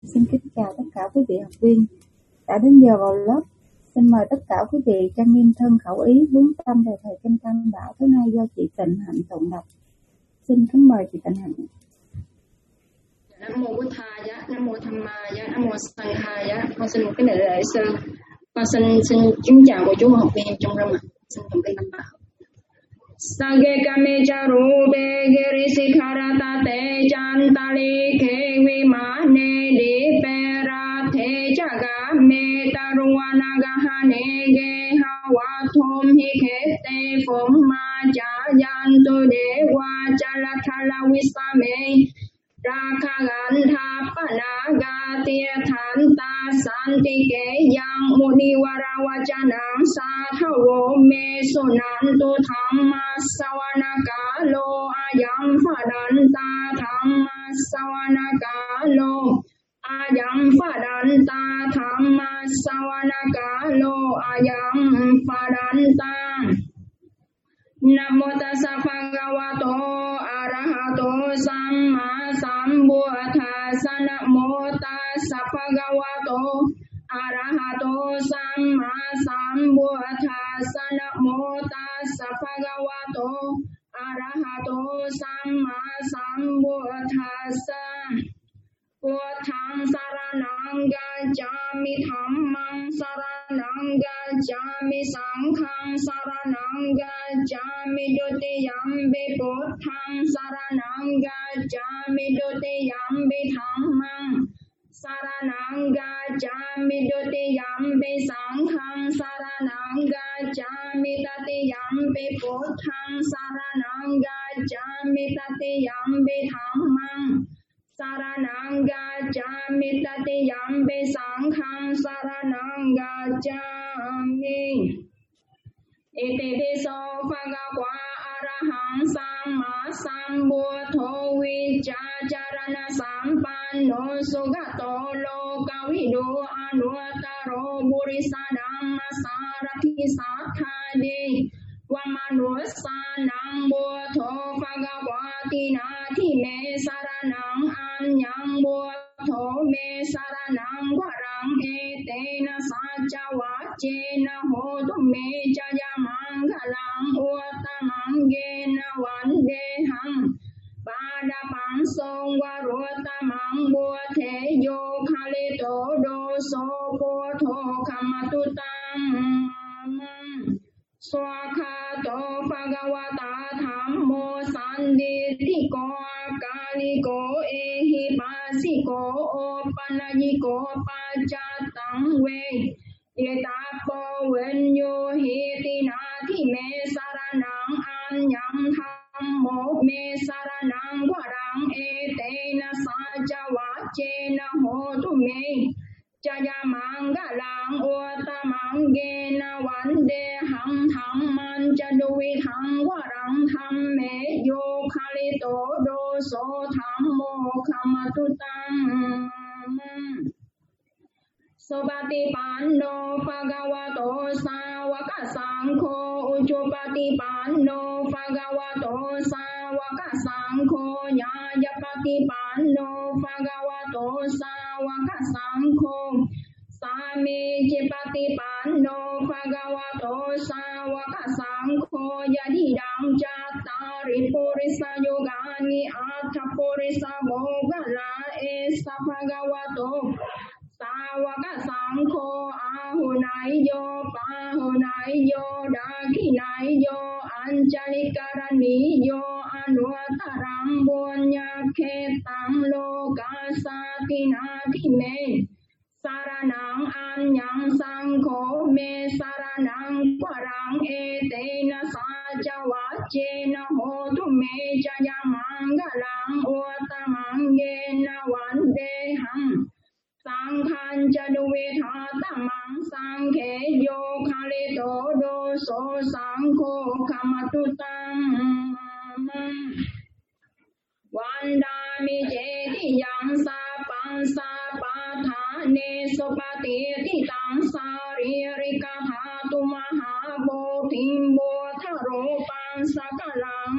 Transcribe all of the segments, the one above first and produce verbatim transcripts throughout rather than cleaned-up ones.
Xin kính chào tất cả quý vị học viên. Đã đến giờ vào lớp. Xin mời tất cả quý vị trang nghiêm thân khẩu ý hướng tâm về thầy Kinh Tam Bảo thứ hai do chị Tịnh Hạnh tụng đọc. Xin kính mời chị Tịnh Hạnh. Nam mô Bụt Thầy, Nam mô Tham Ma, Nam mô Sang Khai. Con xin một cái lễ lễ sư. Con xin xin kính chào cô chú học viên trong râm ạ. Xin tụng kinh Tam Bảo. Sage kame charu be geri sikharata te chantali ke vimane di pera te chaga me taruana gahane ge hawa thom hi ke te phom ma cha yan tu de wa chala thala visame Rakha gantha panaga tia thanta santi ke yang muniwara wajanang sathawo me sunantu thamma sawanaka lo ayam phadanta thamma sawanaka lo ayam phadanta thamma sawanaka lo ayam phadanta Namo tassa bhagavato arahato samma sambuddhassa Namo tassa bhagavato arahato samma sambuddhassa Namo tassa bhagavato arahato samma sambuddhassa Buddhaṃ saranang gacchāmi Dhammaṃ saranang gacchāmi Saṅghaṃ saranang gacchāmi Dutiyampi Buddhaṃ saranang gacchāmi Dutiyampi Dhammaṃ saranang gacchāmi Dutiyampi Saṅghaṃ saranang gacchāmi Tatiyampi Buddhaṃ saranang gacchāmi Tatiyampi Dhammaṃ Saranang gacchāmi tatiyampi saṅghaṃ saranang gacchāmi Iti piso bhagavā arahaṃ samma sambuddho vicācarana sampanno sugato lokavido anuttaro purisa dhamma sarathi sathādi Vamanussānaṃ buddho bhagavati nāti me saranang anyang buddho me saranang varaṃ etena sacca vāccena hotu me jaya mangalaṃ uttamam gena vandeham Pādapam songvaruttamam buddheyo khalito doso buddho kamatutam Swakhato bhagavata dhammo sanditthiko akaliko ehi pasiko opanayiko paccattam ve yetapo venyo hiti nati me saranang anyam dhammo me saranang varaṃ etena sacca vaccena hotu me Jaya mangalaṃ uttamam gena vandeham dhamman jaduvitham varaṃ dhamme yo khalito doso dhammo kamatutam Sobatipanno bhagavato sāvaka saṅgho Ujjopatipanno bhagavato sāvaka saṅgho Nyājapatipanno bhagavato sāvaka saṅgho Samejjipatipanno bhagavato sāvaka saṅgho Yadidam cattari purisa yogani atha purisa moggala esa bhagavato Sāvaka saṅgho ahunayyo pahunayyo dakhinayyo añcalikaraniyo anuttaraṃ puñakhettaṃ lokasatinati me saranang anyam saṅgho me saranang varaṃ etena sacca vaccena hotu me jaya mangalaṃ uttamam gena vandeham Saṅghaṃ jaduvithātamam saṅghe yo khalito doso saṅgho kamatutam Vandami jetiyam sapam sapathane supatititam saririka hatu mahabodhim bodharupam sakalam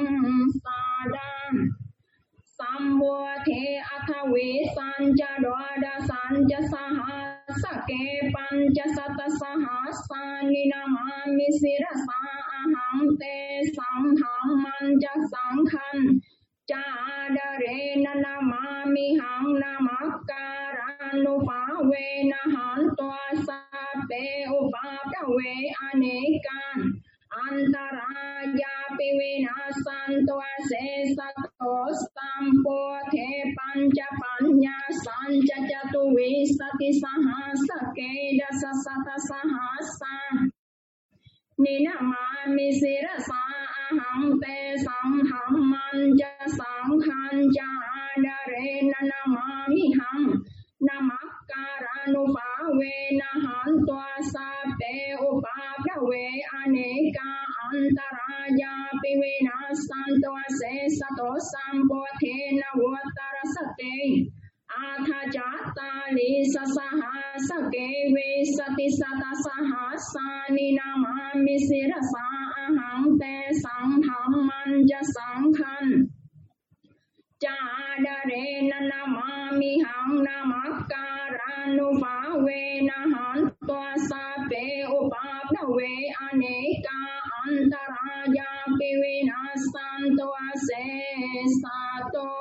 sadam Sambuddhe atha visañca dvadasa cha saha sake pancha sata saha sani namami sirasa aham te sangham mancha sanghan chadare namami hang namakaranu pawe nahan toa sape upaprawe anekan antaraya piwinasan toa se sato sampo the pancha panya sancha chatu visati sahasa keda sasata sahasa ninamami sirasa aham te sangham mancha sanghan chadare namami ham namakaranu pawe nahan toa sape upaprawe aneka antaraya piwinasan toa se sato sampo the navotara sate atha jata li sasaha sake visati sata sahasani namami sirasa aham te sangham manja sanghan chadare namami hang namakaranu pawe nahan toa sape upaprawe aneka antaraya piwinasan toa se sato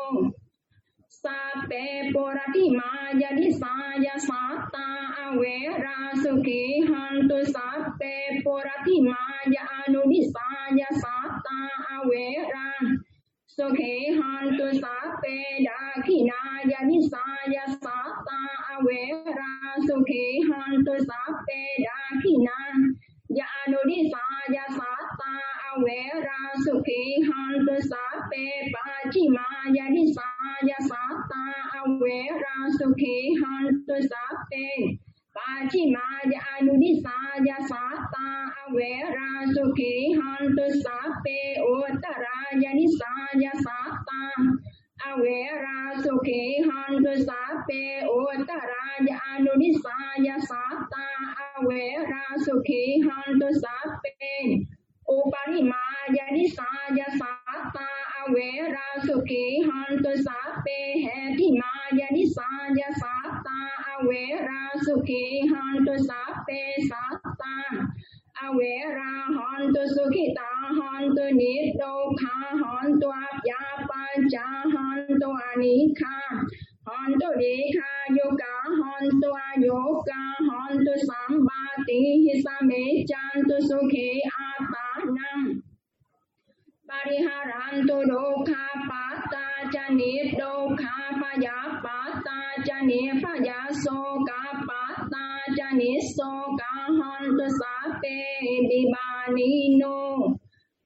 sape poratima jadi saya sata awera suki hantu sape poratima ya anu di saya sata awera suki hantu sape dakina jadi saya sata awera suki hantu sape dakina ya anu di saya sata awera suki hantu sape pacima jadi saya sata awera suki hantu sape pacima ya anu di saya sata awera suki hantu sape utara jadi saya sata awera suki hantu sape utara ya anu di saya sata awera suki hantu sape uparima jadi saya sata awera suki hantu sape hetima jadi saya sata awera suki hantu sape sata awera hantu sukita hantu nidokha hantu apyapa hantu anika hantu dikha yoga hantu ayoga hantu sambati hisame chantu sukhi atanam pariharantu dokha pata chani dokha payapata chani payasoka pata chani soka hantu sape dibanino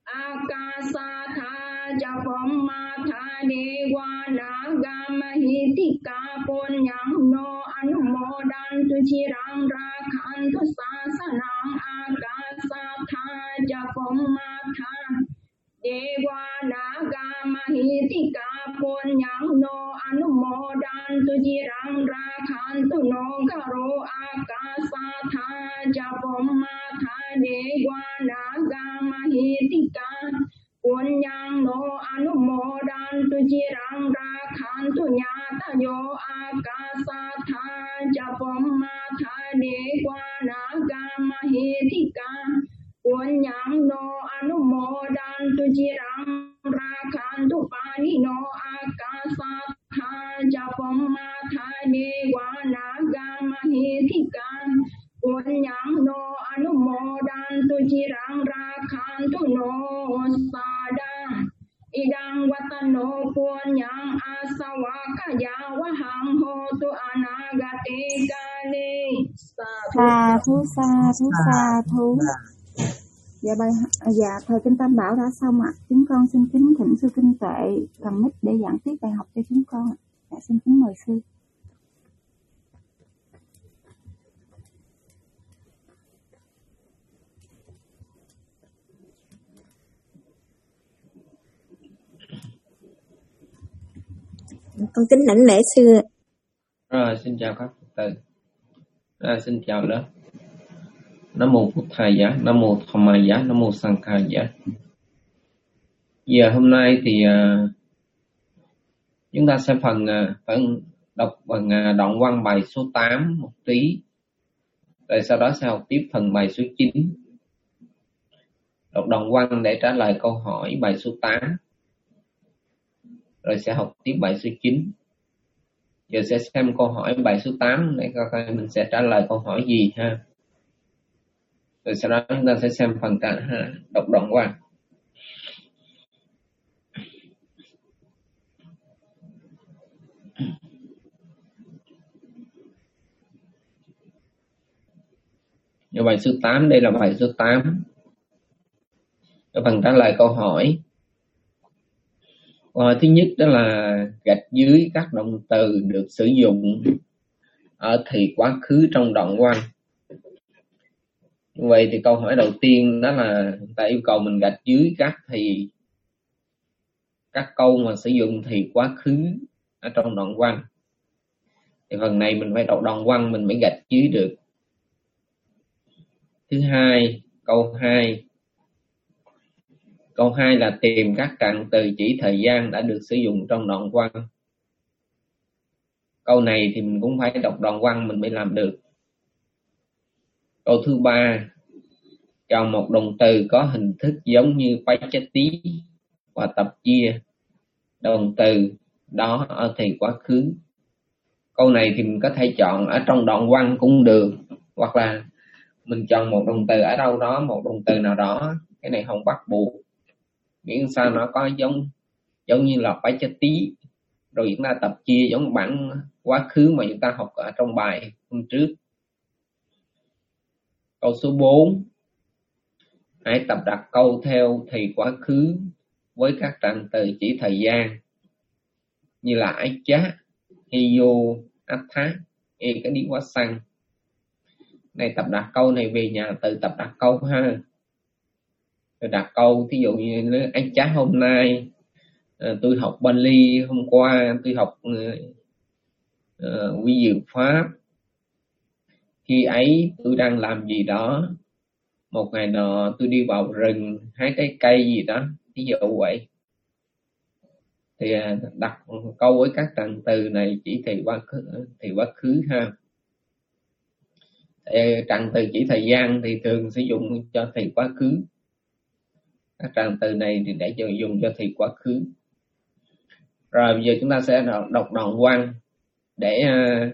akasatha japammatha dewa naga mahitika punyang no anumodantu chirang rakhantu sasanang akasatha japammatha dewa naga mahitika punyang no anumodantu chirang rakhantu no karo akasatha japammatha dewa naga mahitika punyang no anumodantu chirang rakhantu nyata yo akasatha japammatha dewa naga mahitika punyang no anumodantu chirang rakhantu pani no akasatha japammatha dewa naga mahitika punyang no anumodantu chirang rakhantu no sada idang watano punyang asawakaya wahang hotu anagate kale sa thu sa thu sa thu. Dạ bài dạ thời kinh Tam Bảo đã xong ạ. Chúng con xin kính thỉnh sư Kinh Tuệ cầm mic để giảng tiếp bài học cho chúng con ạ. Dạ xin kính mời sư. Con kính lãnh lễ sư. Rồi, xin chào các Phật tử. Rồi, xin chào lớp. Nam mô Phật Thầy giá, Nam mô Tham Ma giá, Nam mô Sang Khai giá. Giờ hôm nay thì uh, chúng ta sẽ phần uh, phần đọc bằng đoạn văn bài số tám một tí, rồi sau đó sẽ học tiếp phần bài số chín. Đọc đoạn văn để trả lời câu hỏi bài số tám, rồi sẽ học tiếp bài số chín. Giờ sẽ xem câu hỏi bài số tám để coi mình sẽ trả lời câu hỏi gì ha. Rồi sau đó chúng ta sẽ xem phần trả đọc đoạn văn. Ở bài số tám, đây là bài số tám. Ở phần trả lời câu hỏi. Câu hỏi thứ nhất đó là gạch dưới các động từ được sử dụng ở thì quá khứ trong đoạn văn. Như vậy thì câu hỏi đầu tiên đó là ta yêu cầu mình gạch dưới các thì các câu mà sử dụng thì quá khứ ở trong đoạn văn. Thì phần này mình phải đọc đoạn văn mình mới gạch dưới được. Thứ hai, câu hai. Câu hai là tìm các trạng từ chỉ thời gian đã được sử dụng trong đoạn văn. Câu này thì mình cũng phải đọc đoạn văn mình mới làm được. Câu thứ ba, chọn một động từ có hình thức giống như Pachati và tập chia động từ đó ở thì quá khứ. Câu này thì mình có thể chọn ở trong đoạn văn cũng được, hoặc là mình chọn một động từ ở đâu đó, một động từ nào đó, cái này không bắt buộc, miễn sao nó có giống giống như là Pachati, rồi chúng ta tập chia giống bản quá khứ mà chúng ta học ở trong bài hôm trước. Câu số bốn, hãy tập đặt câu theo thì quá khứ với các trạng từ chỉ thời gian như là Acha, Hiyo, Atha, Ekadiwasan. Này tập đặt câu này về nhà tự tập đặt câu ha. Rồi đặt câu thí dụ như Acha hôm nay, à, tôi học Bali hôm qua, tôi học uh, vi diệu pháp. Khi ấy tôi đang làm gì đó. Một ngày nọ tôi đi vào rừng hái trái cây gì đó, ví dụ vậy. Thì đặt câu với các trạng từ này chỉ thì quá khứ, thì quá khứ ha. Trạng từ chỉ thời gian thì thường sử dụng cho thì quá khứ. Các trạng từ này thì để dùng cho thì quá khứ. Rồi bây giờ chúng ta sẽ đọc đoạn văn để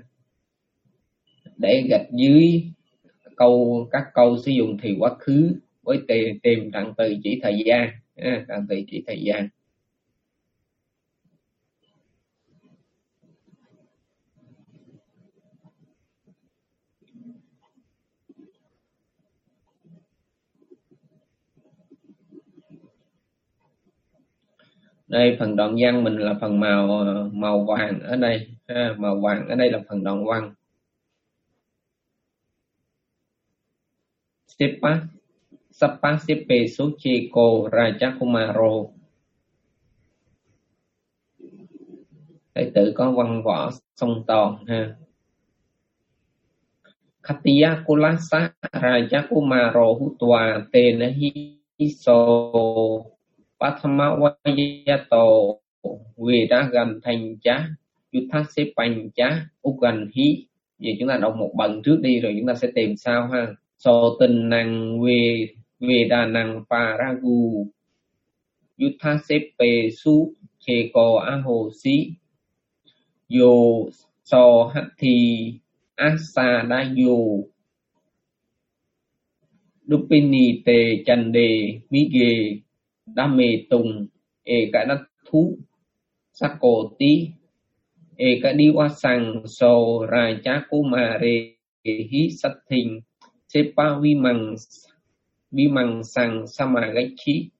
để gạch dưới câu các câu sử dụng thì quá khứ với tìm, tìm trạng từ chỉ thời gian, à, trạng từ chỉ thời gian. Đây phần đoạn văn mình là phần màu màu vàng ở đây, ha, màu vàng ở đây là phần đoạn văn. Sepa Sapa Sepe Socheko Rajakumaro. Đệ tử có văn võ song toàn ha. Khatiya Kulasa Rajakumaro Hutwa Tenahiso Pathama Vayato Vedagan Thành Chá Yuthasepanh Chá Ugan Hi. Vậy chúng ta đọc một lần trước đi rồi chúng ta sẽ tìm sao ha. So tình năng về Veda năng Paragu Yuthasepe Su Cheko Aho Si Yo So Hati Asa Dayo Dupini Te Chande Mige Dame Tung Eka Đắc Thú Sako Tí Eka Diwasang So Rajakumare Hi Sát Thình Sepa Vimang Vimang Sang Samagachi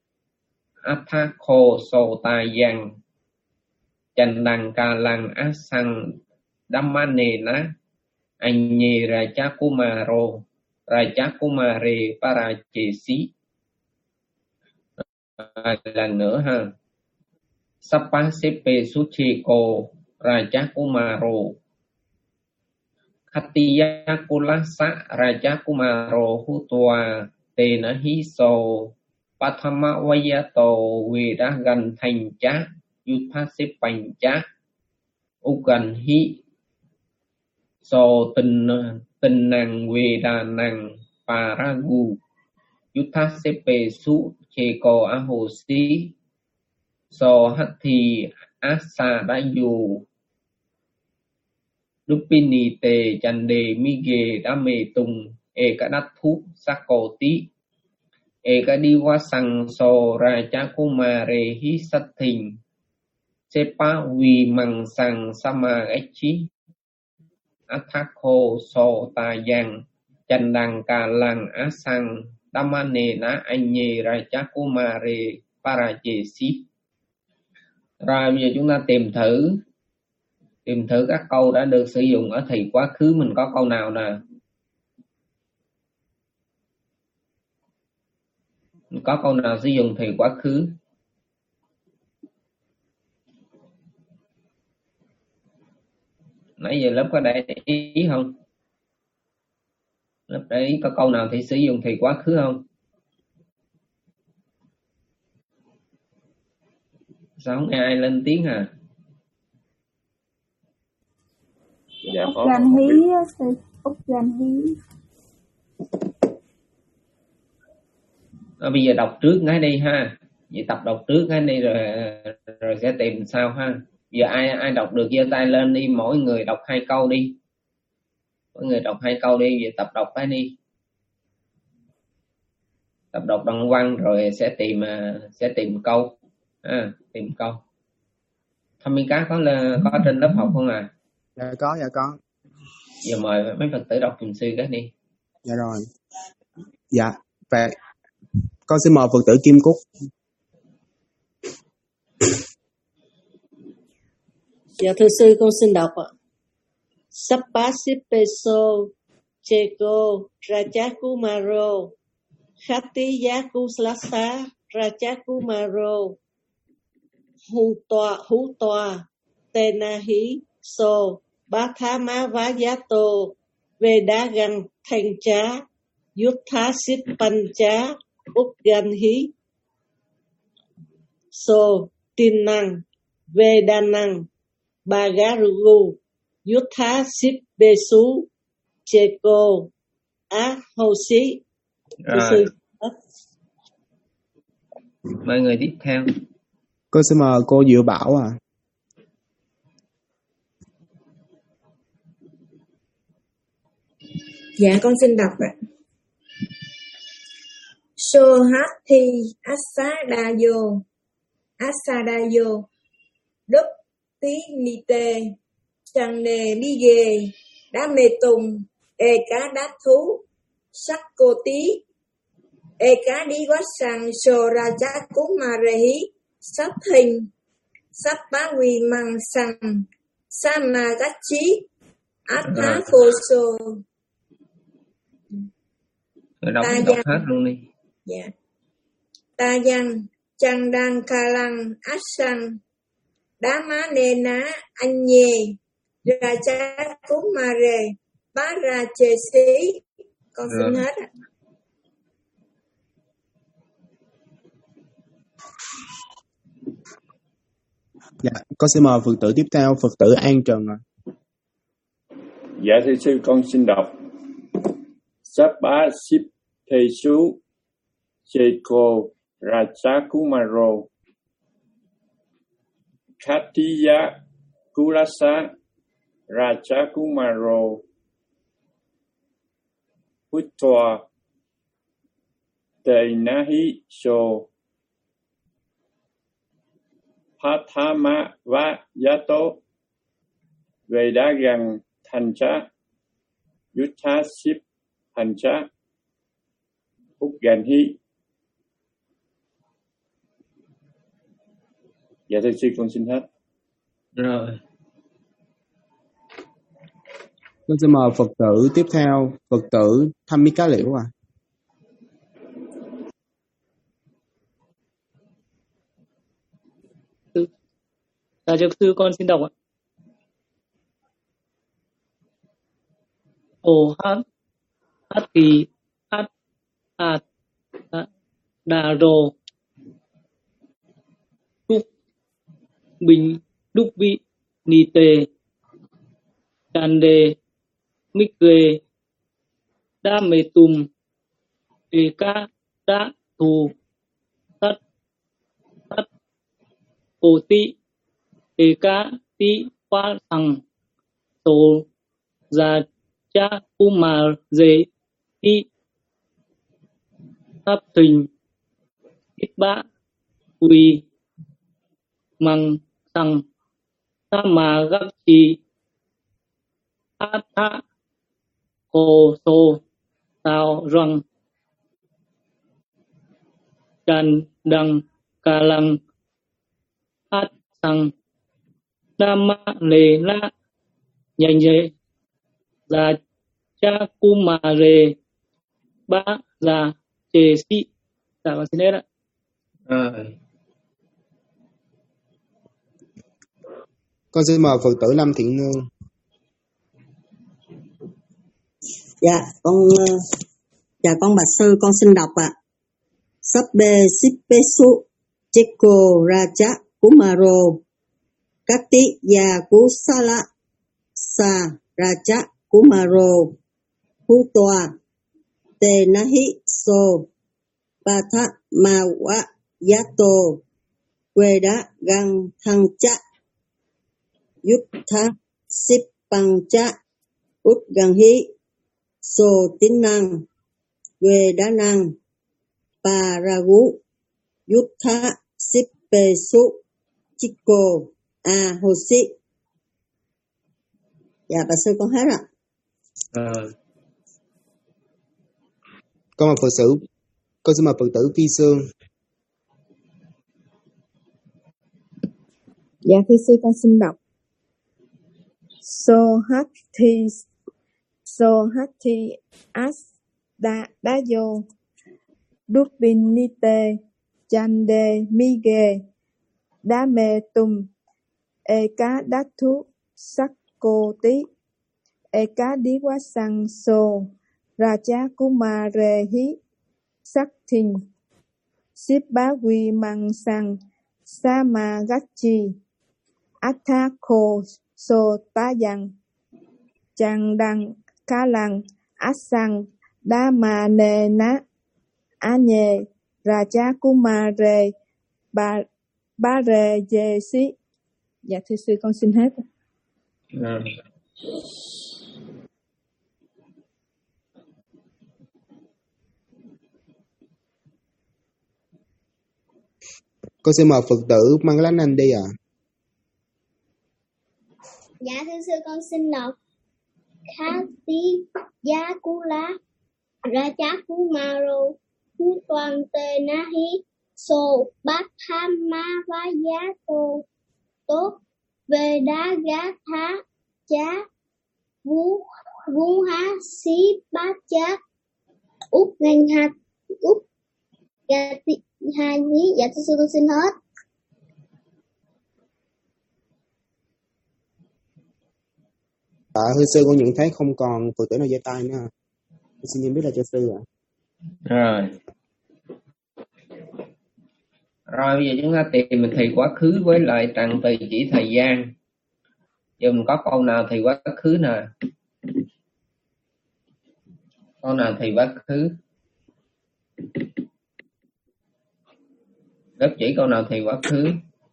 Athako Sotayang Chandang Kalang Asang Dhammanena Anye Rajakumaro Rajakumare Parachesi. À, lần nữa ha. Sapa Sepe Sucheko Rajakumaro Khatiya Kulasa Rajakumaro Hutwa Tenahiso Pathama Vayato Vedagan Thành Chá Yuthasepanh Chá. Ugan hi so tin tin năng về đà năng paragu yutha sepe su cheko ahosi so hathi asa dayu Lupini te chande mige dame tung e ka đắc thú sakoti e ka đi qua sang so ra cha kumare hi sát thình sepa vi mang sang sama echi athako so ta yang chandang ka lang asang damane na anye ra cha kumare parajesi. Rồi bây giờ chúng ta tìm thử tìm thử các câu đã được sử dụng ở thì quá khứ. Mình có câu nào nè? Có câu nào sử dụng thì quá khứ? Nãy giờ lớp có để ý không? Lớp để ý có câu nào thì sử dụng thì quá khứ không? Sao không nghe ai lên tiếng à? Dạ, Úc Gan Hí á, sư. Úc Gan Hí. À, bây giờ đọc trước ngay đi ha. Vậy tập đọc trước ngay đi rồi rồi sẽ tìm sao ha. Giờ ai ai đọc được giơ tay lên đi, mỗi người đọc hai câu đi. Mỗi người đọc hai câu đi, vậy tập đọc cái đi. Tập đọc đoạn văn rồi sẽ tìm sẽ tìm câu. À, tìm câu. Thăm Minh Cá có là có trên lớp học không à? Dạ có, dạ có. Giờ mời mấy Phật tử đọc dùm sư cái đi. Dạ rồi. Dạ, và con xin mời Phật tử Kim Cúc. Dạ thưa sư, con xin đọc ạ. Sapasipeso Cheko Rajakumaro Khatiyakuslasa Rajakumaro Hu toa Hu toa Tenahi So Bhathamavayato Vedagan Thanh-chá Yuttha Sippanchá Upganhi So Tinang Vedanang Bagarugu Yuttha Sippesu Cheko Ahosi. Rồi. Mời người tiếp theo. Con xin mời cô Diệu Bảo à. Dạ con xin đọc ạ. Sohathi Asadayo Asadayo Đúc Tí Mite Channe Mige Đá Mê Tùng E Cá Đá Thú Sắc Cô Tí E Cá Đi Quá Sang Sô Ra Chá Cú Mà Rê Hí Sắp Hình Sắp Bá Quỳ Măng Sang Sa Mà Gách Chí Át Thá Cô Sô. Rồi đọc, đọc hết luôn đi. Dạ. Ta văn Chang Đăng Ca Lăng Át Sang Đá Má Nê Ná Anh Nhê Ra Chá Cú Mà Rê Bá Ra Chê Xí. Con xin hết ạ. Dạ, con xin mời Phật tử tiếp theo, Phật tử An Trần ạ. Dạ thưa sư, con xin đọc. Sabba Sip Thesu Cheko Rajakumaro Khatiya Kulasa Rajakumaro Puttwa Tenahi So Pathamavayato Vedagan Thanh-chá Yuttha Sippanchá Upganhi. Dạ thưa sư, con xin hết. Rồi. Con xin mời Phật tử tiếp theo, Phật tử Thăm Mỹ Cá Liễu à. Dạ thưa sư, con xin đọc ạ. Ồ hát hát kỳ hát hát đà rồ đúc bình đúc vị Nite Chande Mikre Dametum Eka Đa Thù Tất Tất Cổ Tị Eka Tị Phá Thằng Tổ Gia Cha Kumar Dê Tị Tháp Thình Ít Bá Quỳ Măng Thằng Sama Gác Chi Át Thá Hồ Tô Tào Răng Trần Đăng Ca Lăng Át Thăng Đam Ma Lê La Nhanh Dê Gia Cha Kumare Bá Gia Chê Sĩ. Dạ con xin hết ạ. Rồi. Con xin mời Phật tử Lâm Thiện Nương. Dạ con dạ con bạch sư, con xin đọc ạ. À. Sabbe Sippesu Cheko Raja Kumaro Kati Ya Kusala Sa Raja Kumaro Hutoa Te Nahi So Patha Mawa Yato Queda Gang Thăng Cha Yutha Sipang Cha Út Gang Hi So Tín Năng Quê Đá Năng Paragu Yutha Sippesu Chiko A Hosi. Dạ bà sư con hết ạ. À. Con mời Phật tử, con xin mời Phật tử Phi Sương. Dạ thưa sư con xin đọc. So Hati So Hati As Da Dayo Dupinite Chande Mige Dame Tum Eka Datu Sakoti Eka Diwasang So Raja Kumarehi Saktin Sibbawi Mangsang Samagachi Athako So Tayang Chang Đăng Ca Lăng Asang Dama Nê Na Anye Raja Kumare Ba Ba Rê Dê Si. Dạ thưa sư con xin hết. À. Con xin mời Phật tử Mang Lánh Anh đi ạ. À. Dạ thưa sư con xin đọc. Khati Yakula Raja Kumaro Hu Toàn Tê Nahi So Bát Tham Ma Vá Giá Tô Tốt Về Đá Gá Thá Chá Vú Vú Há Xí Bát Chá Úc Ngành Hạt Úc Gà Tị Hai Nhí. Dạ thưa sư con xin hết. Dạ thưa sư con nhận thấy không còn Phật tử nào giơ tay nữa. Xin nhận biết là cho sư ạ. Rồi. Rồi bây giờ chúng ta tìm mình thầy quá khứ với lại trạng từ chỉ thời gian. Giờ mình có câu nào thầy quá khứ nè. Câu nào thầy quá khứ. Rất chỉ câu nào thầy quá khứ.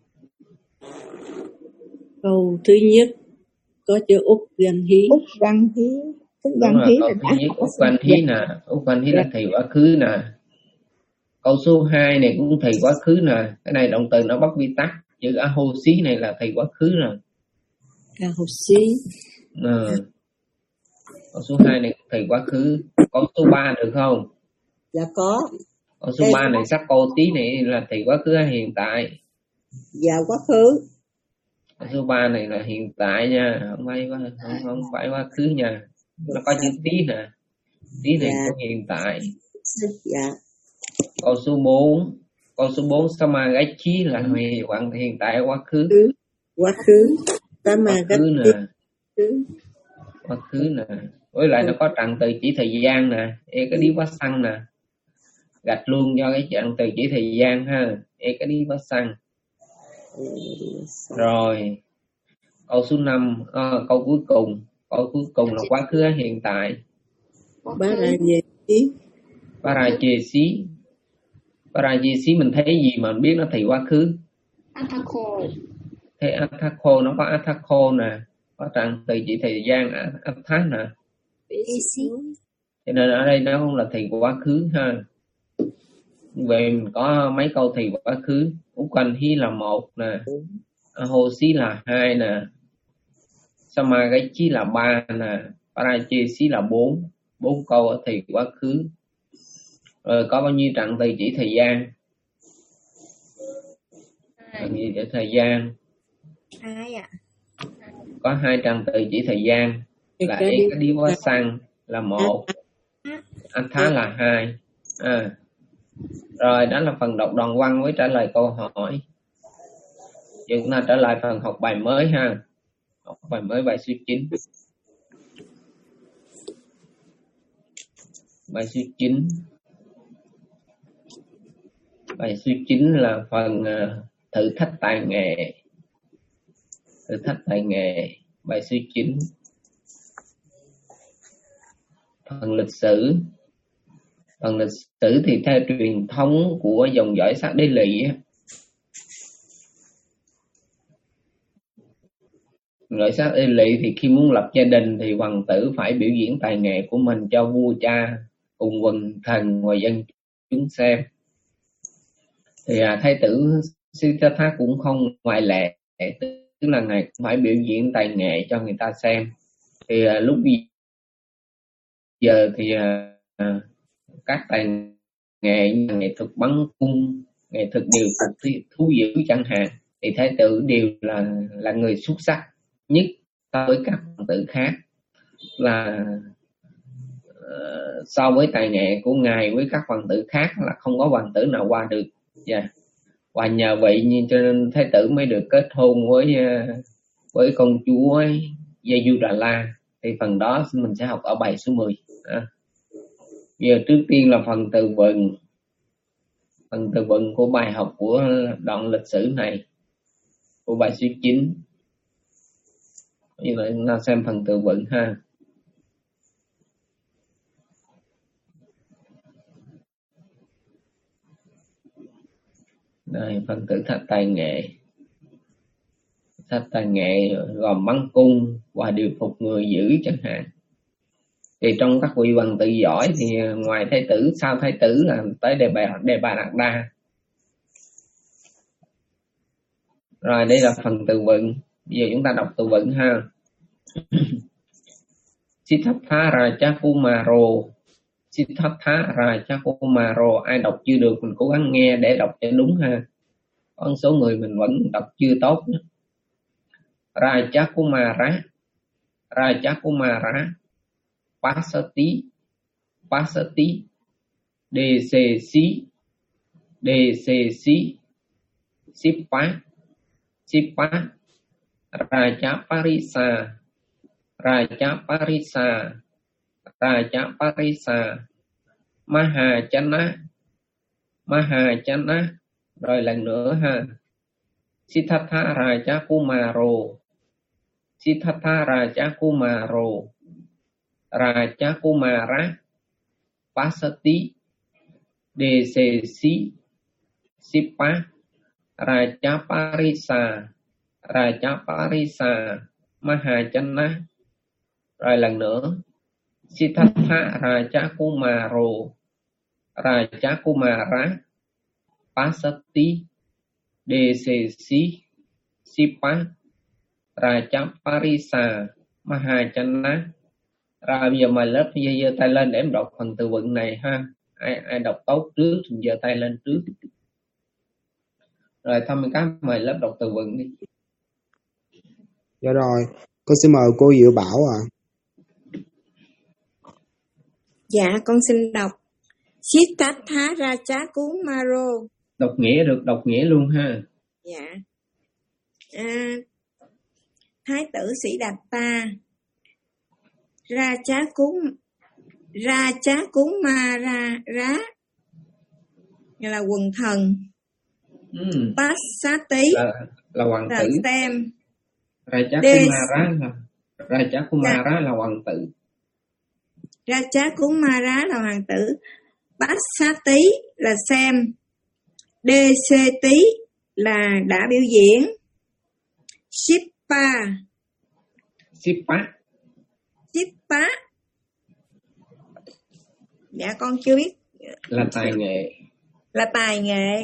Câu thứ nhất có chữ Úc Gan Hí. Úc Gan Hí. Úc Gan Hí là câu thứ nhất Úc Gan Hí nè. Úc Gan Hí là thầy quá khứ nè. Câu số hai này cũng thầy quá khứ nè. Cái này động từ nó bắt vi tắc. Chữ Ahosi này là thầy quá khứ nè. Ahosi. À. Câu số hai này thầy quá khứ. Câu số ba được không? Dạ có. Câu số ba này sắc cô tí này là thầy quá khứ hay hiện tại? Dạ quá khứ. Câu số ba này là hiện tại nha, không phải quá không, không phải quá khứ nha. Nó có chữ tí nè. Tí này dạ. Có hiện tại. Dạ. Câu số bốn, câu số bốn Samagachi là hoàn hiện tại quá khứ. Quá khứ. Samagachi. Quá khứ nè. Quá khứ nè. Với lại nó có trạng từ chỉ thời gian nè, e cái đi quá xăng nè. Gạch luôn do cái trạng từ chỉ thời gian ha, e cái đi quá xăng. Rồi. Câu số năm, à, câu cuối cùng. Câu cuối cùng là quá khứ hay hiện tại? Parajesi. Parajesi. Parajesi mình thấy gì mà mình biết nó thì quá khứ? Athako. Thế Athako nó có Athako nè, có trạng từ chỉ thời gian Atha nè. Cho nên ở đây nó cũng là thì quá khứ ha. Vậy mình có mấy câu thì quá khứ. Ukkanhi là một nè, Ahosi là hai nè, Samagachi là ba nè, Parajesi là bốn. Bốn câu ở thì quá khứ. Rồi có bao nhiêu trạng từ chỉ thời gian? Trạng gì để thời gian? Hai ạ. Có hai trạng từ chỉ thời gian là Ekadivasan là một, Atha là hai. À. Rồi đó là phần đọc đoạn văn với trả lời câu hỏi. Giờ chúng ta trở lại phần học bài mới ha. Học bài mới bài số chín. Bài số chín. Bài số chín là phần uh, thử thách tài nghệ. Thử thách tài nghệ. Bài số chín. Phần lịch sử. Phần lịch sử thì theo truyền thống của dòng dõi Sát Đế Lỵ, dòng Sát Đế Lỵ thì khi muốn lập gia đình thì hoàng tử phải biểu diễn tài nghệ của mình cho vua cha cùng quần thần và dân chúng xem. Thì à, thái tử Siddhartha cũng không ngoại lệ, tức là ngài cũng phải biểu diễn tài nghệ cho người ta xem. Thì à, lúc giờ thì à, à, các tài nghệ như nghệ thuật bắn cung, nghệ thuật điều phục thú dữ chẳng hạn, thì thái tử đều là là người xuất sắc nhất so với các hoàng tử khác, là uh, so với tài nghệ của ngài với các hoàng tử khác là không có hoàng tử nào qua được. Yeah. Và nhờ vậy nhưng cho nên thái tử mới được kết hôn với uh, với công chúa Yajurala. Thì phần đó mình sẽ học ở bài số mười. À. Giờ trước tiên là phần từ vựng. Phần từ vựng của bài học của đoạn lịch sử này, của bài số chín. Như vậy chúng ta xem phần từ vựng ha. Đây, phần thử thách tài nghệ. Thử thách tài nghệ gồm bắn cung và điều phục người giữ chẳng hạn. Thì trong các vị hoàng tử giỏi thì ngoài thái tử, sau thái tử là tới Đề Bà, Đề Bà Đạt Đa. Rồi đây là phần từ vựng. Bây giờ chúng ta đọc từ vựng ha. Siddhartha Rajakumaro. Siddhartha Rajakumaro. Ai đọc chưa được mình cố gắng nghe để đọc cho đúng ha. Có một số người mình vẫn đọc chưa tốt nữa. Rajakumara. Rajakumara. Pasati. Pasati. Desesi. Desesi. Sipa. Sipa. Rajaparisa. Rajaparisa. Rajaparisa. Mahachana. Mahachana. Rồi lần nữa ha. Siddhartha Rajakumaro. Siddhartha Rajakumaro. Rajakumara. Pasati. Desesi. Sipa. Rajaparisa. Rajaparisa. Mahachana. Rồi lần nữa. Siddhartha Rajakumaro. Rajakumara. Pasati. Desesi. Sipa. Rajaparisa. Mahachana. Rồi bây giờ mời lớp giơ, giơ tay lên để em đọc phần từ vựng này ha. Ai ai đọc tốt trước thì giơ tay lên trước. Rồi thăm các mời lớp đọc từ vựng đi. Dạ rồi, con xin mời cô Diệu Bảo ạ. À. Dạ, con xin đọc. Siddhartha Rajakumaro. Đọc nghĩa được, đọc nghĩa luôn ha. Dạ. À, Thái tử Sĩ Đạt Ta. Rajakum Rajakumara Ra nghĩa là quần thần. Ừ. Pasati là, là hoàng là tử. xem. Raja Đề Kumara là Raja Kumara là hoàng tử. Raja Kumara là hoàng tử. Passati là xem. Deseti là đã biểu diễn. Shippa Shippa Shippa dạ con chưa biết là tài nghệ. Là tài nghệ.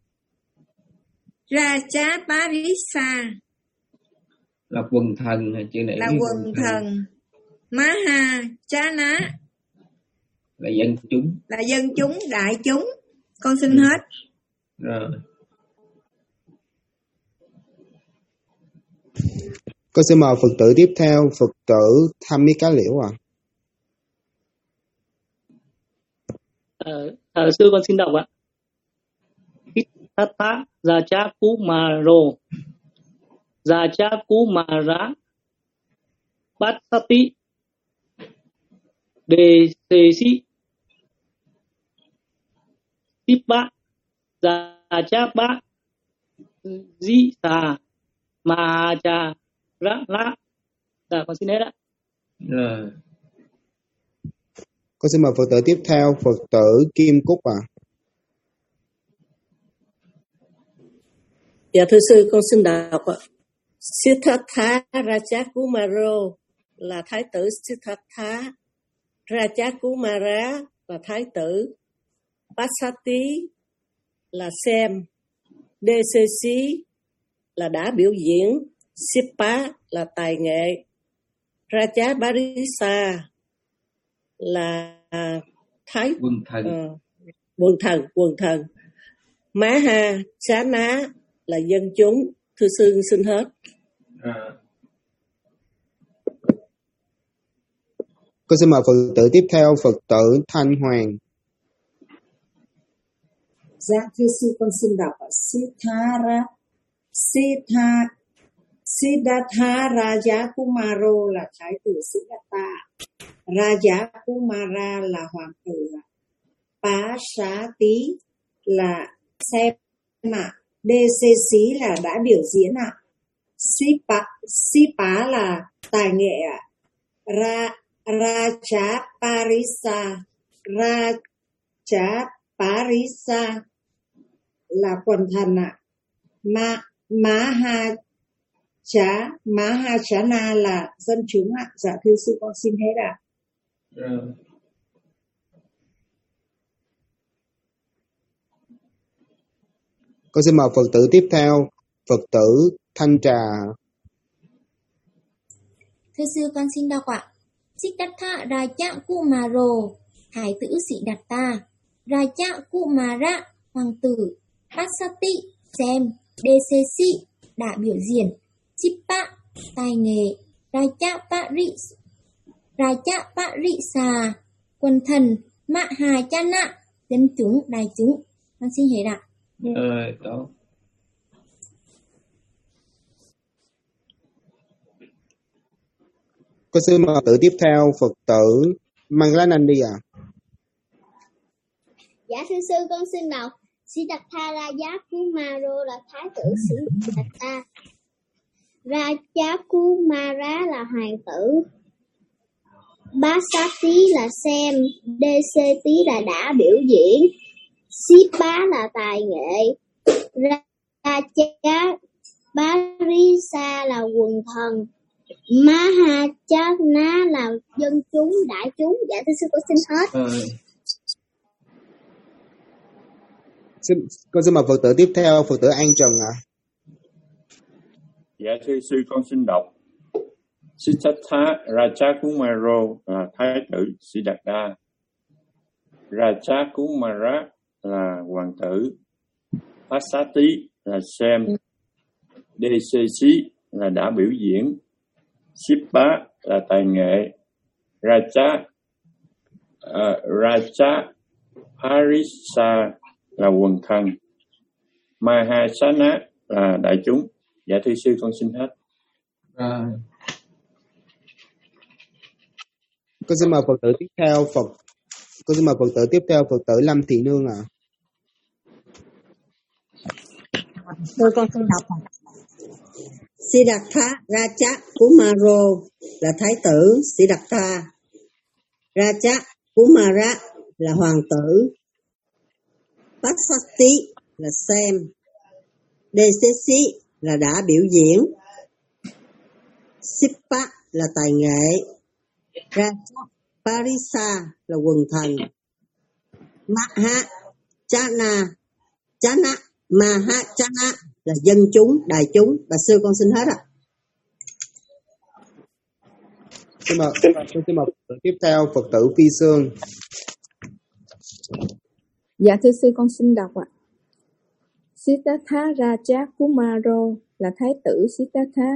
Raja Parisa Là quần thần, chữ này là quần thần. thần. Maha Chana là dân chúng. Là dân chúng, đại chúng. Con xin ừ. hết. Rồi. Con xin mời Phật tử tiếp theo, Phật tử Tham Mi Cá Liễu ạ. À. Ờ, à, sư con xin đọc ạ. Tata Raja Kumaro Raja Kumara Passati Desesi Tipa Raja Ba Zisa Mahaja Ra La. Dạ con xin hết ạ. Rồi. Con xin mời Phật tử tiếp theo, Phật tử Kim Cúc ạ. À. Dạ thưa sư, con xin đọc ạ. Siddhartha Raja Kumaro là thái tử Siddhartha. Raja Kumara là thái tử. Passati là xem. Desesi là đã biểu diễn. Shippa là tài nghệ. Raja Parisa là thái quân thần. Uh, quần thần, quần thần. Maha Chana là dân chúng. Thưa sư xin hết. À. Con xin mời Phật tử tiếp theo, Phật tử Thanh Hoàng. Dạ thưa sư, con xin đọc Siddhara Siddha Siddhartha Raja Kumaro là thái tử Siddhartha. Raja Kumara là hoàng tử. Passati là xem ạ. Desesi là đã biểu diễn ạ. Shippa Shippa là tài nghệ ạ. Ra Raja Parisa Raja Parisa là quần thần ạ. Ma Maha Chá Mahachana là dân chúng ạ. Dạ thưa sư, con xin hết ạ. Rồi. Con xin mời Phật tử tiếp theo, Phật tử Thanh Trà. Thưa sư, con xin đọc ạ. Siddhartha Raja Kumaro, hải tử Siddhartha. Raja Kumara, hoàng tử. Passati, xem. Desesi, đã biểu diễn. Shippa, tài nghệ. Raja Paris Raja Parisa, quần thần. Mahachana, dân chúng, đại chúng. Con xin hết ạ. Rồi, tốt. Con xin mời tử tiếp theo, Phật tử Manglanandi ạ. À. Dạ thưa sư, con xin đọc. Siddhartha Raja Kumaro là thái tử Siddhartha. Raja Kumara là hoàng tử. Passati là xem. Deseti là đã biểu diễn. Shippa là tài nghệ. Raja Parisa là quần thần. Mahachana là dân chúng, đại chúng. Dạ thưa sư, con xin hết. Rồi. Xin, con xin mời Phật tử tiếp theo, Phật tử An Trần ạ. À. Dạ thưa sư, con xin đọc. Siddhartha Raja Kumaro là thái tử Siddhartha. Raja Kumara là hoàng tử. Passati là xem. Desesi là đã biểu diễn. Shippa là tài nghệ. Raja uh, Raja Parisa là quần thần. Mahasana là đại chúng. Dạ thưa sư, con xin hết. Rồi. Con xin mời Phật tử tiếp theo, Phật Con xin mời Phật tử tiếp theo, Phật tử Lâm Thị Nương ạ. À. Tôi con xin đọc. Siddhartha Raja Kumaro là thái tử Siddhartha. Raja Kumara là hoàng tử. Pasati là xem. Desesi là đã biểu diễn. Sippa là tài nghệ. Raja Parisa là quần thần. Maha Chana Chana Maha Chana là dân chúng, đại chúng. Bà sư con xin hết ạ. Xin mời, xin mời Phật tử tiếp theo, Phật tử Phi Sương. Dạ thưa sư con xin đọc ạ. Siddhartha Raja Kumaro là thái tử Siddhartha.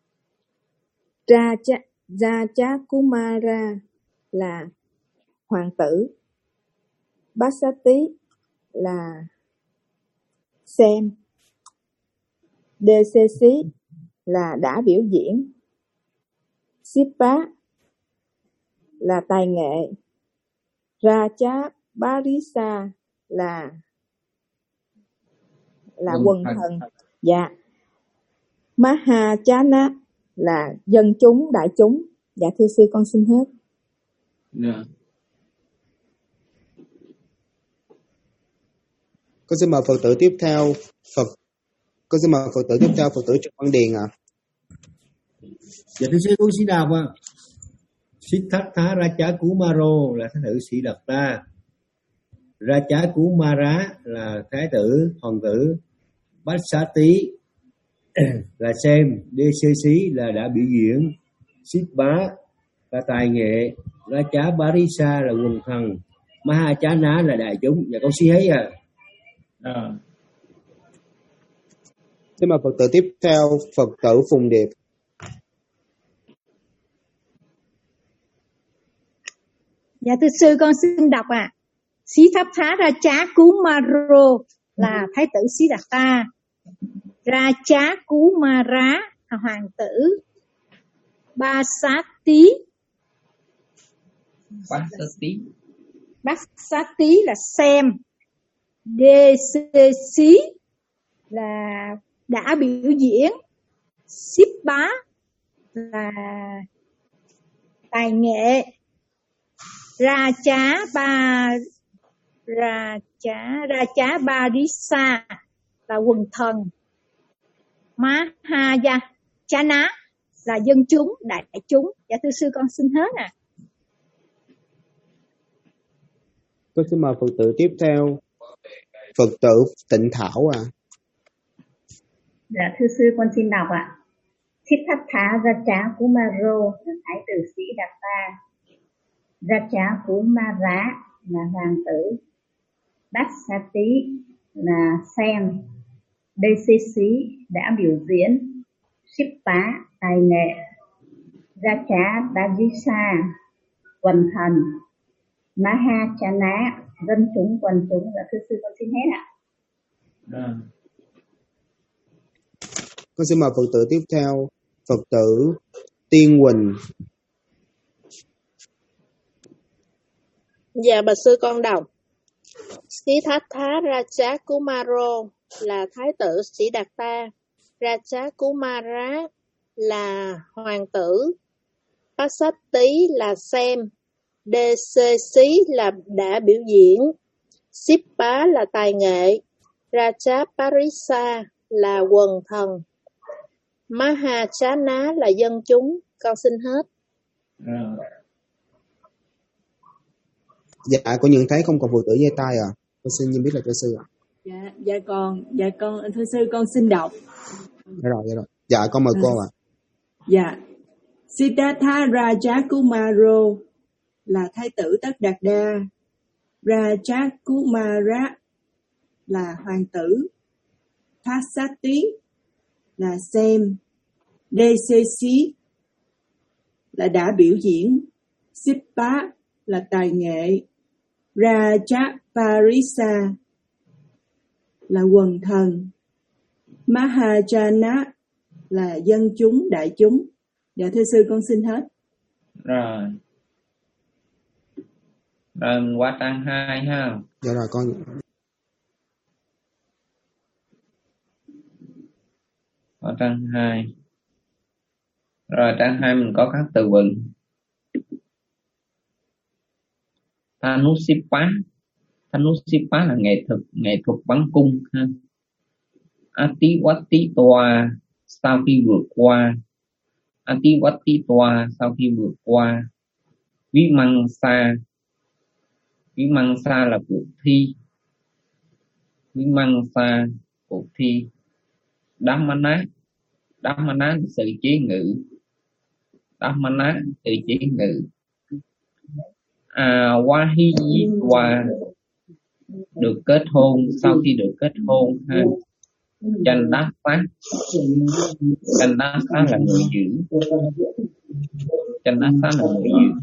Raja, Raja Kumara là hoàng tử. Basati là xem. Desesi là đã biểu diễn. Sippa là tài nghệ. Raja Parisa là là quần thần. Dạ. Mahachana là dân chúng, đại chúng. Dạ thưa sư con xin hết. Yeah. Con xin mời Phật tử tiếp theo, Phật. Con xin mời Phật tử tiếp theo, Phật tử Trần Văn Điền ạ. À. Dạ thưa sư con xin đọc ạ. Siddhartha Raja Kumaro là thái tử Siddhartha. Raja Kumara là thái tử hoàng tử. Pasati là xem. Desesi là đã biểu diễn. Sippa là tài nghệ. Raja Parisa là quần thần. Mahachana là đại chúng. Dạ con xin thấy à. À. Xin mời Phật tử tiếp theo, Phật tử Phùng Điệp. Dạ thưa sư con xin đọc ạ. À. Siddhartha Raja Kumaro là thái tử Siddhartha. Raja Kumara là hoàng tử. Basati Basati Basati là xem. Desesi là đã biểu diễn. Sippa là tài nghệ. Raja ba Raja Raja Parisa là quần thần. Mahayana là dân chúng, đại chúng. Dạ thưa sư con xin hết à. Con xin mời Phật tử tiếp theo, Phật tử Tịnh Thảo ạ. À. Dạ thưa sư con xin đọc ạ. Siddhartha Raja Kumaro là thái tử Siddhartha. Raja Kumara là hoàng tử. Basati là xem. Desesi đã biểu diễn. Sippa tài nghệ. Raja Parisa quần thần. Mahachana dân chúng, quần chúng. Là thưa sư con xin hết ạ. À. Con xin mời Phật tử tiếp theo, Phật tử Tiên Quỳnh. Dạ bà sư con đọc. Siddhartha Raja Kumaro là thái tử Siddhartha. Raja Kumara là hoàng tử. Pasati là xem. Desesi là đã biểu diễn. Sippa là tài nghệ. Raja Parisa là quần thần. Mahachana là dân chúng. Con xin hết. À. Dạ con nhận thấy không còn Phật tử giơ tay à. Con xin nhận biết là cho sư ạ. À. Dạ, dạ con, dạ con, thưa sư con xin đọc. Dạ rồi, dạ rồi. Dạ con mời à. cô ạ. À. Dạ. Siddhartha Raja Kumaro là thái tử Tất Đạt Đa. Raja Kumara là hoàng tử. Pasati là xem. Desesi là đã biểu diễn. Sippa là tài nghệ. Raja Parisa là quần thần. Mahajana là dân chúng, đại chúng. Dạ thưa sư con xin hết. Rồi. Rồi mình qua trang hai ha. Dạ rồi con. Qua trang hai. Rồi trang hai mình có các từ vựng. Thanusipa. Thanusipa là nghệ thuật, nghệ thuật bắn cung ha. Atiwati toa sau khi vượt qua. Atiwati toa sau khi vượt qua. Vimangsa. Vimangsa là cuộc thi. Vimangsa cuộc thi. Dhammana. Dhammana là sự chế ngự. Dhammana sự chế ngự. À, Wahiyitwa được kết hôn, sau khi được kết hôn ha. Chandasa. Chandasa là người giữ. Chandasa là người giữ.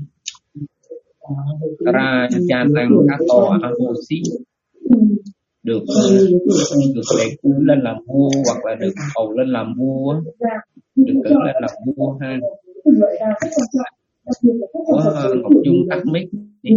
Rajanang Kato Ahosi được được đề cử lên làm vua hoặc là được bầu lên làm vua, được cử lên làm vua ha. Có Ngọc Dung tắt mic đi.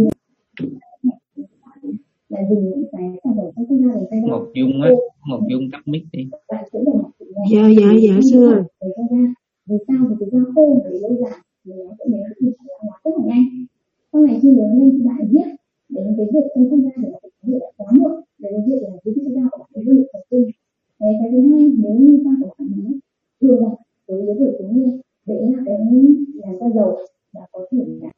Ngọc Dung á, Ngọc Dung tắt mic đi. Dạ dạ dạ sư ơi. Vì sao thì thực ra khô về lâu dài thì nó sẽ lấy cái hóa rất là nhanh. Sau này khi lớn lên thì bạn biết để cái việc không không ra được cái việc đã quá muộn, để cái việc là cái việc ra của bạn cái việc đầu tư. Cái cái thứ hai nếu như ta của bạn nói thường là đối với việc giống như để là cái làm ra dầu đã có thể là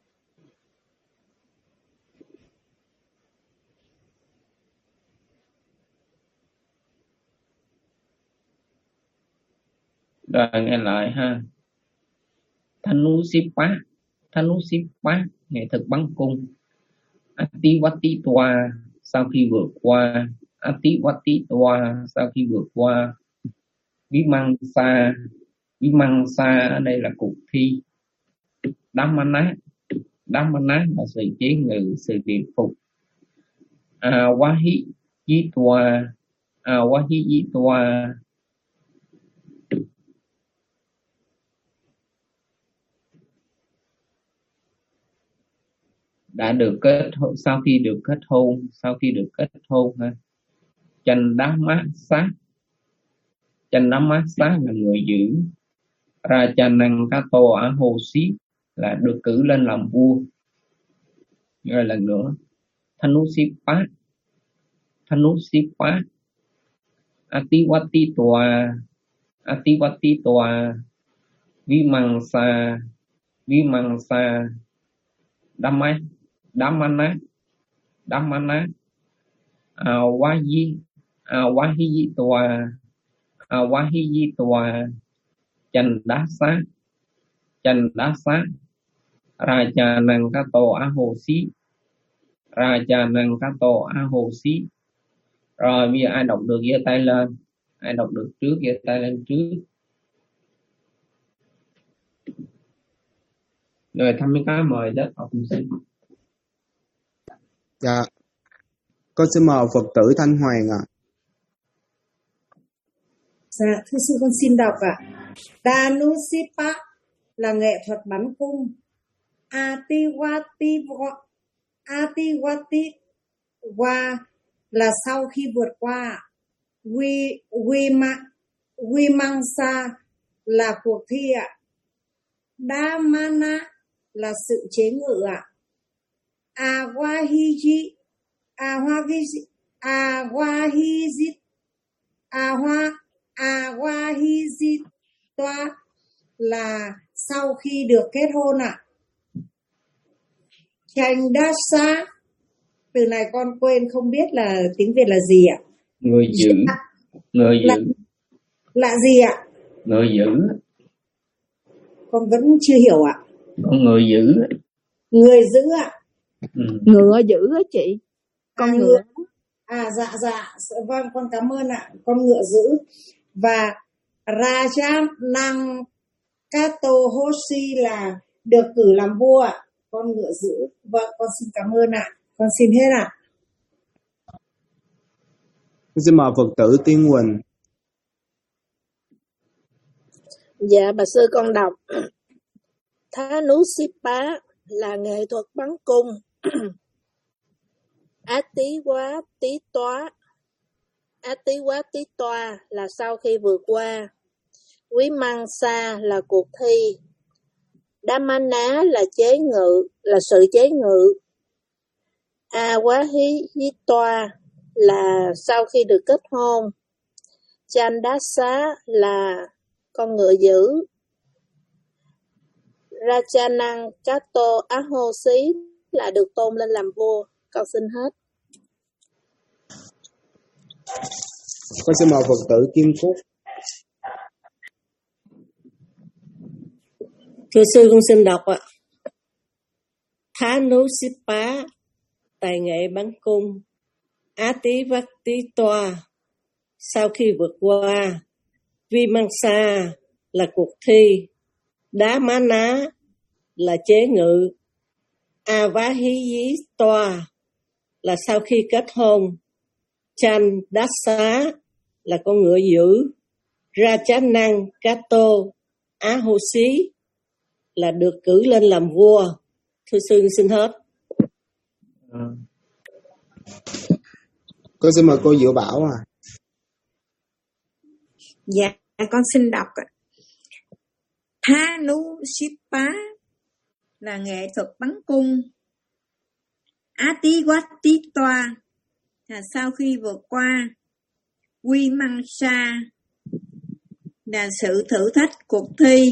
Rồi nghe lại ha. Thanusipa. Thanusipa nghệ thuật bắn cung. Atiwati toa sau khi vượt qua. Atiwati toa sau khi vượt qua. Vimangsa. Vimangsa ở đây là cuộc thi. Dhammana. Dhammana là sự chế ngự, sự điều phục. Awahiyitwa. Awahiyitwa đã được kết hôn, sau khi được kết hôn, sau khi được kết hôn ha. Chandamasa. Chandamasa là người giữ. Rajanang Kato Ahosi là được cử lên làm vua. Rồi lần nữa. Thanusipa. Thanusipa. Atiwati toa. Atiwati toa. Vimangsa. Vimangsa. Dhammai. Dhammana. Dhammana. Awahi. Awahiyitwa. Awahiyitwa. Chandasa. Chandasa. Rajanang Kato Ahosi. Rajanang Kato Ahosi. Rồi bây giờ ai đọc được giơ tay lên. Ai đọc được trước giơ tay lên trước. Rồi thăm mấy cái mời đó học cùng xin. Dạ. Con xin mời Phật tử Thanh Hoàng ạ. À. Dạ, thưa sư con xin đọc ạ. À. Thanusipa là nghệ thuật bắn cung. Atiwati Atiwati wa là sau khi vượt qua. Wi Wima Wimangsa là cuộc thi ạ. À. Dhammana là sự chế ngự ạ. À. Awahiji Awahiji Awahiji Awa Awahiji toa là sau khi được kết hôn ạ. À. Chandasa từ này con quên không biết là tiếng Việt là gì ạ. Người giữ. Người giữ. Là, là gì ạ? Người giữ. Con vẫn chưa hiểu ạ. Con người giữ. Người giữ ạ. Ừ. Ngựa giữ á chị. Con à, ngựa. ngựa. À dạ dạ. Vâng con cảm ơn ạ. Con ngựa giữ. Và Rajanang Kato Hoshi là được cử làm vua ạ. Con ngựa giữ. Vâng con xin cảm ơn ạ. Con xin hết ạ. Con xin mời Phật tử Tiên Quỳnh. Dạ bà sư con đọc. Thanusipa là nghệ thuật bắn cung. Atiwati toa. Atiwati toa là sau khi vượt qua. Vimangsa là cuộc thi. Dhamana là chế ngự, là sự chế ngự. Awahitwa là sau khi được kết hôn. Chandasa là con ngựa dữ. Rajanang Kato Ahosi là được tôn lên làm vua. Con xin hết. Con xin mời Phật tử Kim Phúc. Thưa sư, con xin đọc ạ. Thanusippa, tài nghệ bắn cung. Ativakti-toa, sau khi vượt qua. Vimangsa là cuộc thi. Dhamana là chế ngự. Avahiyitoa là sau khi kết hôn. Chandasa là con ngựa dữ. Rajanang Kato Ahosi là được cử lên làm vua. Thưa sư, xin hết. À. Con xin mời cô Diệu Bảo à. Dạ, con xin đọc ạ. Thanusippa là nghệ thuật bắn cung. Atiwatitoa là sau khi vượt qua. Vimangsa là sự thử thách cuộc thi.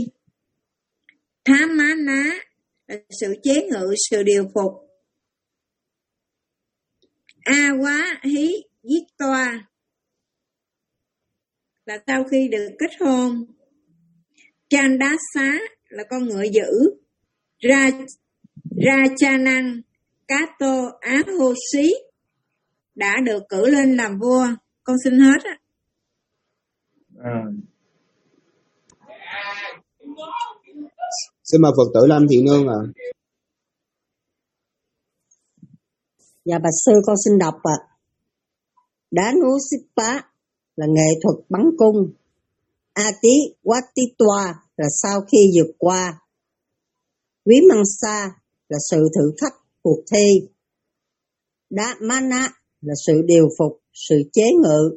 Dhamana là sự chế ngự, sự điều phục. Awahitwa là sau khi được kết hôn. Chandasa là con ngựa dữ. Ra Rajanang Kato Ahosi đã được cử lên làm vua. Con xin hết á. À. Xin mời Phật tử Lâm Thị Nương ạ. À. Dạ bạch sư, con xin đọc ạ. À. Danusippa là nghệ thuật bắn cung. Atiwatitoa là sau khi vượt qua. Vimangsa là sự thử thách cuộc thi. Dhamana là sự điều phục, sự chế ngự.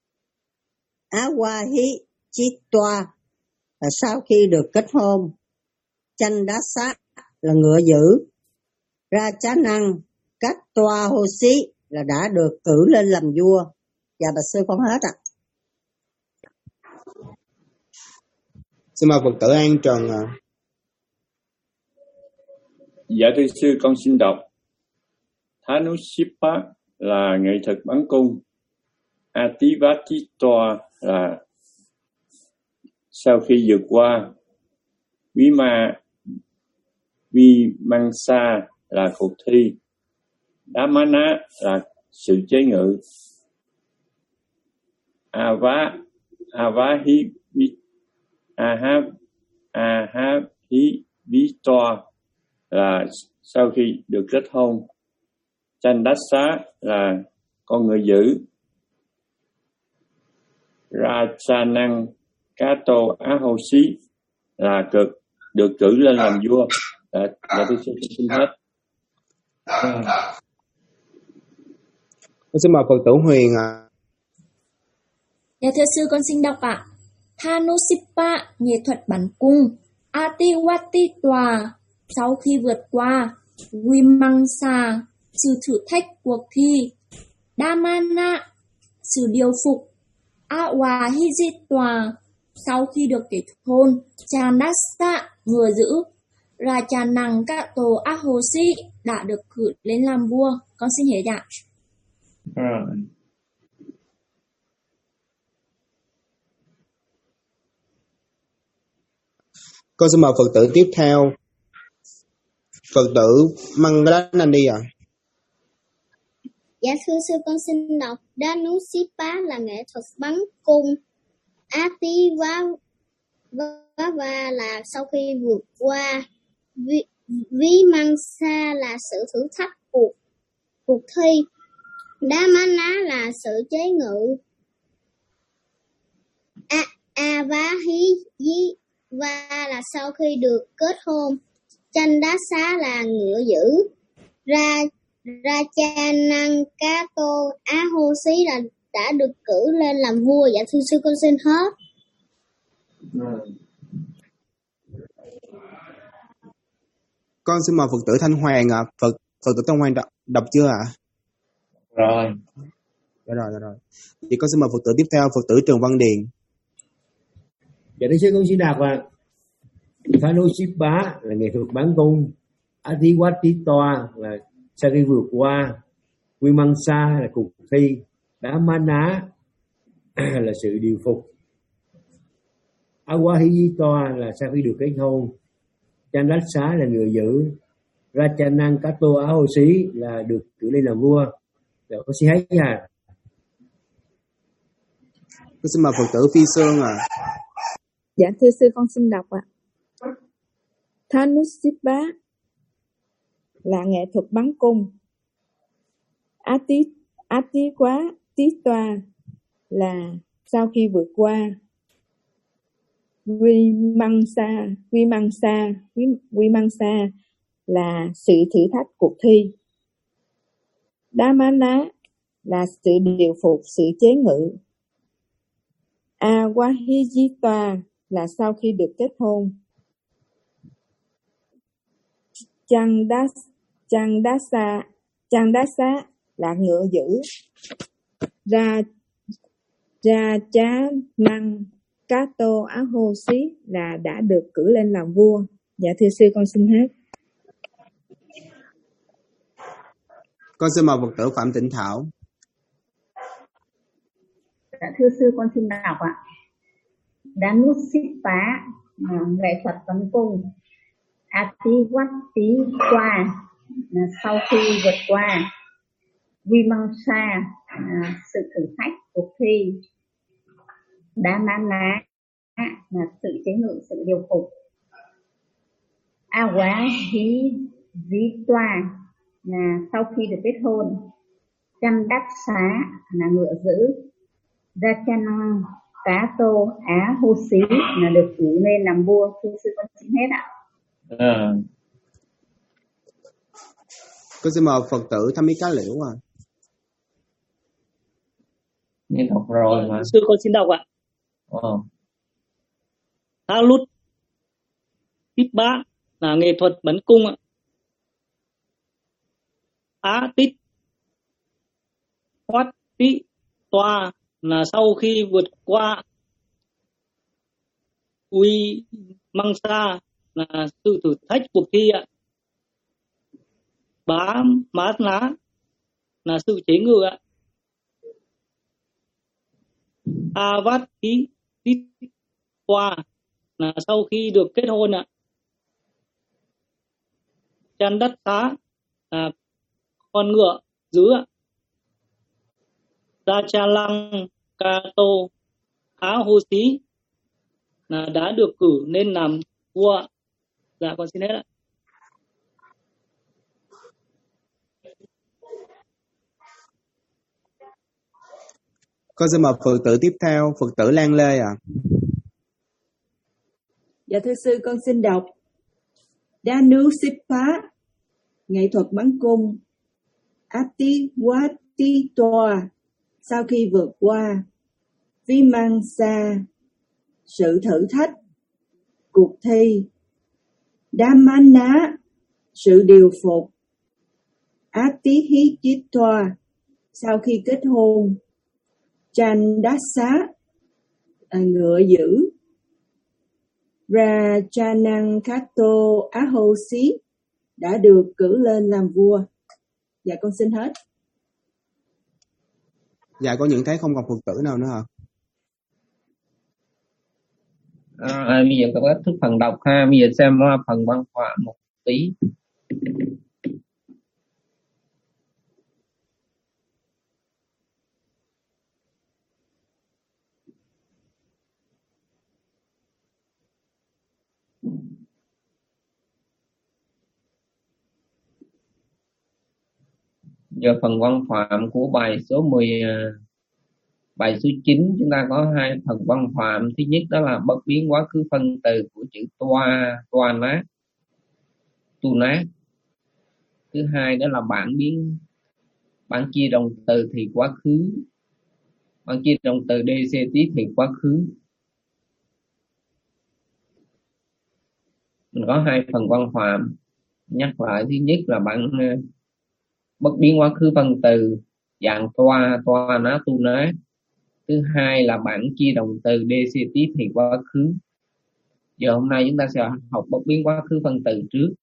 Awahitwa là sau khi được kết hôn. Chandasa là ngựa dữ. Rajanang Kato Hosi là đã được cử lên làm vua. Dạ bạch sư, con hết ạ. À. Xin mời Phật tử An Trần ạ. À. Dạ thưa sư, con xin đọc. Thanusippa là nghệ thuật bắn cung. Atiwatitoa là sau khi vượt qua. Vima Vimangsa là cuộc thi. Dhamana là sự chế ngự. Ava Avahi Aha Ahavitoa là sau khi được kết hôn. Chandasa là con ngựa dữ. Rajanang Kato Ahosi là cực được cử lên làm vua. Dạ, dạ tôi xin, xin hết. À. Con xin mời Phật tử Huyền ạ. À. Dạ thưa sư, con xin đọc ạ. À. Thanusippa, nghệ thuật bắn cung. Atiwatitoa, sau khi vượt qua. Vimangsa, sự thử thách cuộc thi. Dhamana, sự điều phục. Awahitwa, sau khi được kết hôn. Chandasa, ngựa dữ. Rajanang Kato Ahosi đã được cử lên làm vua. Con xin hết ạ. À. Con xin mời Phật tử tiếp theo. Phật tử Mangalanandi ạ. À. Dạ thưa sư, con xin đọc. Danusippa là nghệ thuật bắn cung. Atiwatitoa là sau khi vượt qua. Vimangsa là sự thử thách cuộc cuộc thi. Dhamana là sự chế ngự. Avahitwa là sau khi được kết hôn. Chandasa là ngựa dữ. Ra Rajanang Kato Ahosi là đã được cử lên làm vua. Dạ thưa sư, con xin hết. Con xin mời Phật tử Thanh Hoàng ạ. À. Phật Phật tử Thanh Hoàng đọc, đọc chưa ạ? À? Rồi. Rồi rồi rồi. Thì con xin mời Phật tử tiếp theo, Phật tử Trần Văn Điền. Dạ thưa sư, con xin đọc ạ. Phanosippa là nghệ thuật bán cung, Adhiwatitoa là sau khi vượt qua, Vimamsa là cuộc thi, Dhamana là sự điều phục, Awahijitoa là sau khi được kết hôn, Chandasa là ngựa giữ, Rachanankato Ahosi là được cử lên làm vua. Dạ, con xin hết nha. Con xin mời Phật tử Phi Sơn ạ. À. Dạ thưa sư, con xin đọc ạ. À. Thanusippa là nghệ thuật bắn cung, Ati Ati quá tí toa là sau khi vượt qua, Vimamsa Vimamsa Vimamsa là sự thử thách cuộc thi, Dhamana là sự điều phục, sự chế ngự, Awahijitoa là sau khi được kết hôn, Chandas Chandasa Chandasa là ngựa giữ, Ra Ra Chá Năng Kato Ahosi là đã được cử lên làm vua. Dạ thưa sư, con xin hết. Con xin mời Phật tử Phạm Tịnh Thảo. Dạ thưa sư, con xin đọc ạ. Danusippa nghệ thuật bắn cung, Atiwatitoa sau khi vượt qua, Vimamsa sự thử thách cuộc thi, Dhamana là sự chế ngự, sự điều phục, Awahijitoa là sau khi được kết hôn, Chandasa là ngựa giữ, Rachanankato Ahosi là được cử lên làm vua. Thưa sư, con xin hết ạ. À. Con xin mời Phật tử Tham Mỹ Cá Liễu à. Nghe đọc rồi mà. Sư con xin đọc ạ. Ờ. Thalut Tippa là nghệ thuật bắn cung ạ. Á Tít Hoát Tí Toa là sau khi vượt qua, Uy Mangsa là sự thử thách cuộc thi ạ. Bá Mát Lá là sự chế ngự ạ. Avat Tí Tí Toa là sau khi được kết hôn ạ. Chan Đất Xá là con ngựa giữ ạ. Rachalang Kato Ahosi là đã được cử nên làm vua. Dạ con xin hết ạ. Con xin mời Phật tử tiếp theo, Phật tử Lan Lê ạ. À. Dạ thưa sư, con xin đọc. Danusippa nghệ thuật bắn cung, Atiwatitoa sau khi vượt qua, Vimamsa sự thử thách cuộc thi, Dhamana sự điều phục, Atihijitoa sau khi kết hôn, Chandasa à, ngựa giữ, Rachanankato Ahosi đã được cử lên làm vua. Dạ con xin hết. Dạ con nhận thấy không còn Phật tử nào nữa hả? À, à, bây giờ có kết thúc phần đọc ha. Bây giờ xem phần văn hóa một tí. Giờ phần văn phạm của bài số mười, bài số chín chúng ta có hai phần văn phạm. Thứ nhất đó là bất biến quá khứ phân từ của chữ toa, toa nát, tu nát. Thứ hai đó là bản biến, bản chia động từ thì quá khứ, bản chia động từ dc tí thì quá khứ. Mình có hai phần văn phạm. Nhắc lại, thứ nhất là bạn bất biến quá khứ phân từ dạng toa toa ná tu ná. Thứ hai là bạn chia động từ đê xê tí thì quá khứ. Giờ hôm nay chúng ta sẽ học bất biến quá khứ phân từ trước.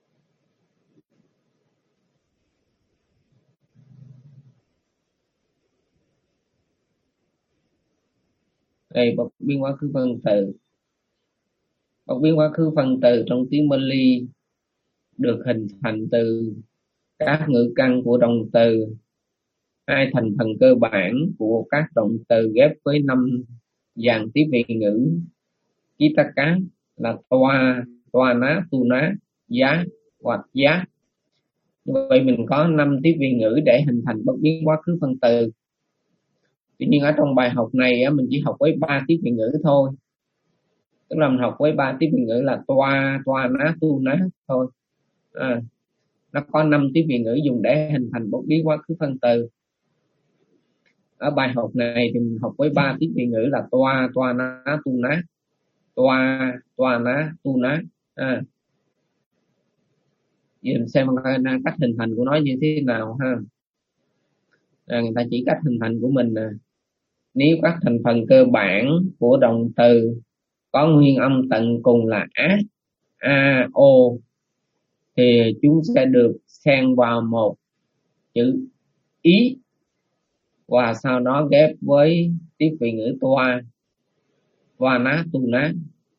Đây, bất biến quá khứ phân từ. Bất biến quá khứ phân từ trong tiếng Pali được hình thành từ các ngữ căn của động từ, hai thành phần cơ bản của các động từ ghép với năm dàn tiếp vị ngữ Kitaka là toa, toa ná, tu ná, giá hoặc giá. Như vậy mình có năm tiếp vị ngữ để hình thành bất biến quá khứ phân từ. Tuy nhiên ở trong bài học này mình chỉ học với ba tiếp vị ngữ thôi. Tức là mình học với ba tiếp vị ngữ là toa, toa ná, tu ná thôi. À, nó có năm tiếp vị ngữ dùng để hình thành bất biến quá khứ phân từ. Ở bài học này thì mình học với ba tiếp vị ngữ là toa, toa ná, tu ná, toa, toa ná, tu ná. À, giờ mình xem cách hình thành của nó như thế nào ha. À, người ta chỉ cách hình thành của mình nè. Nếu các thành phần cơ bản của động từ có nguyên âm tận cùng là á, a, o thì chúng sẽ được xen vào một chữ ý và sau đó ghép với tiếp vị ngữ toa, toa ná, tu ná.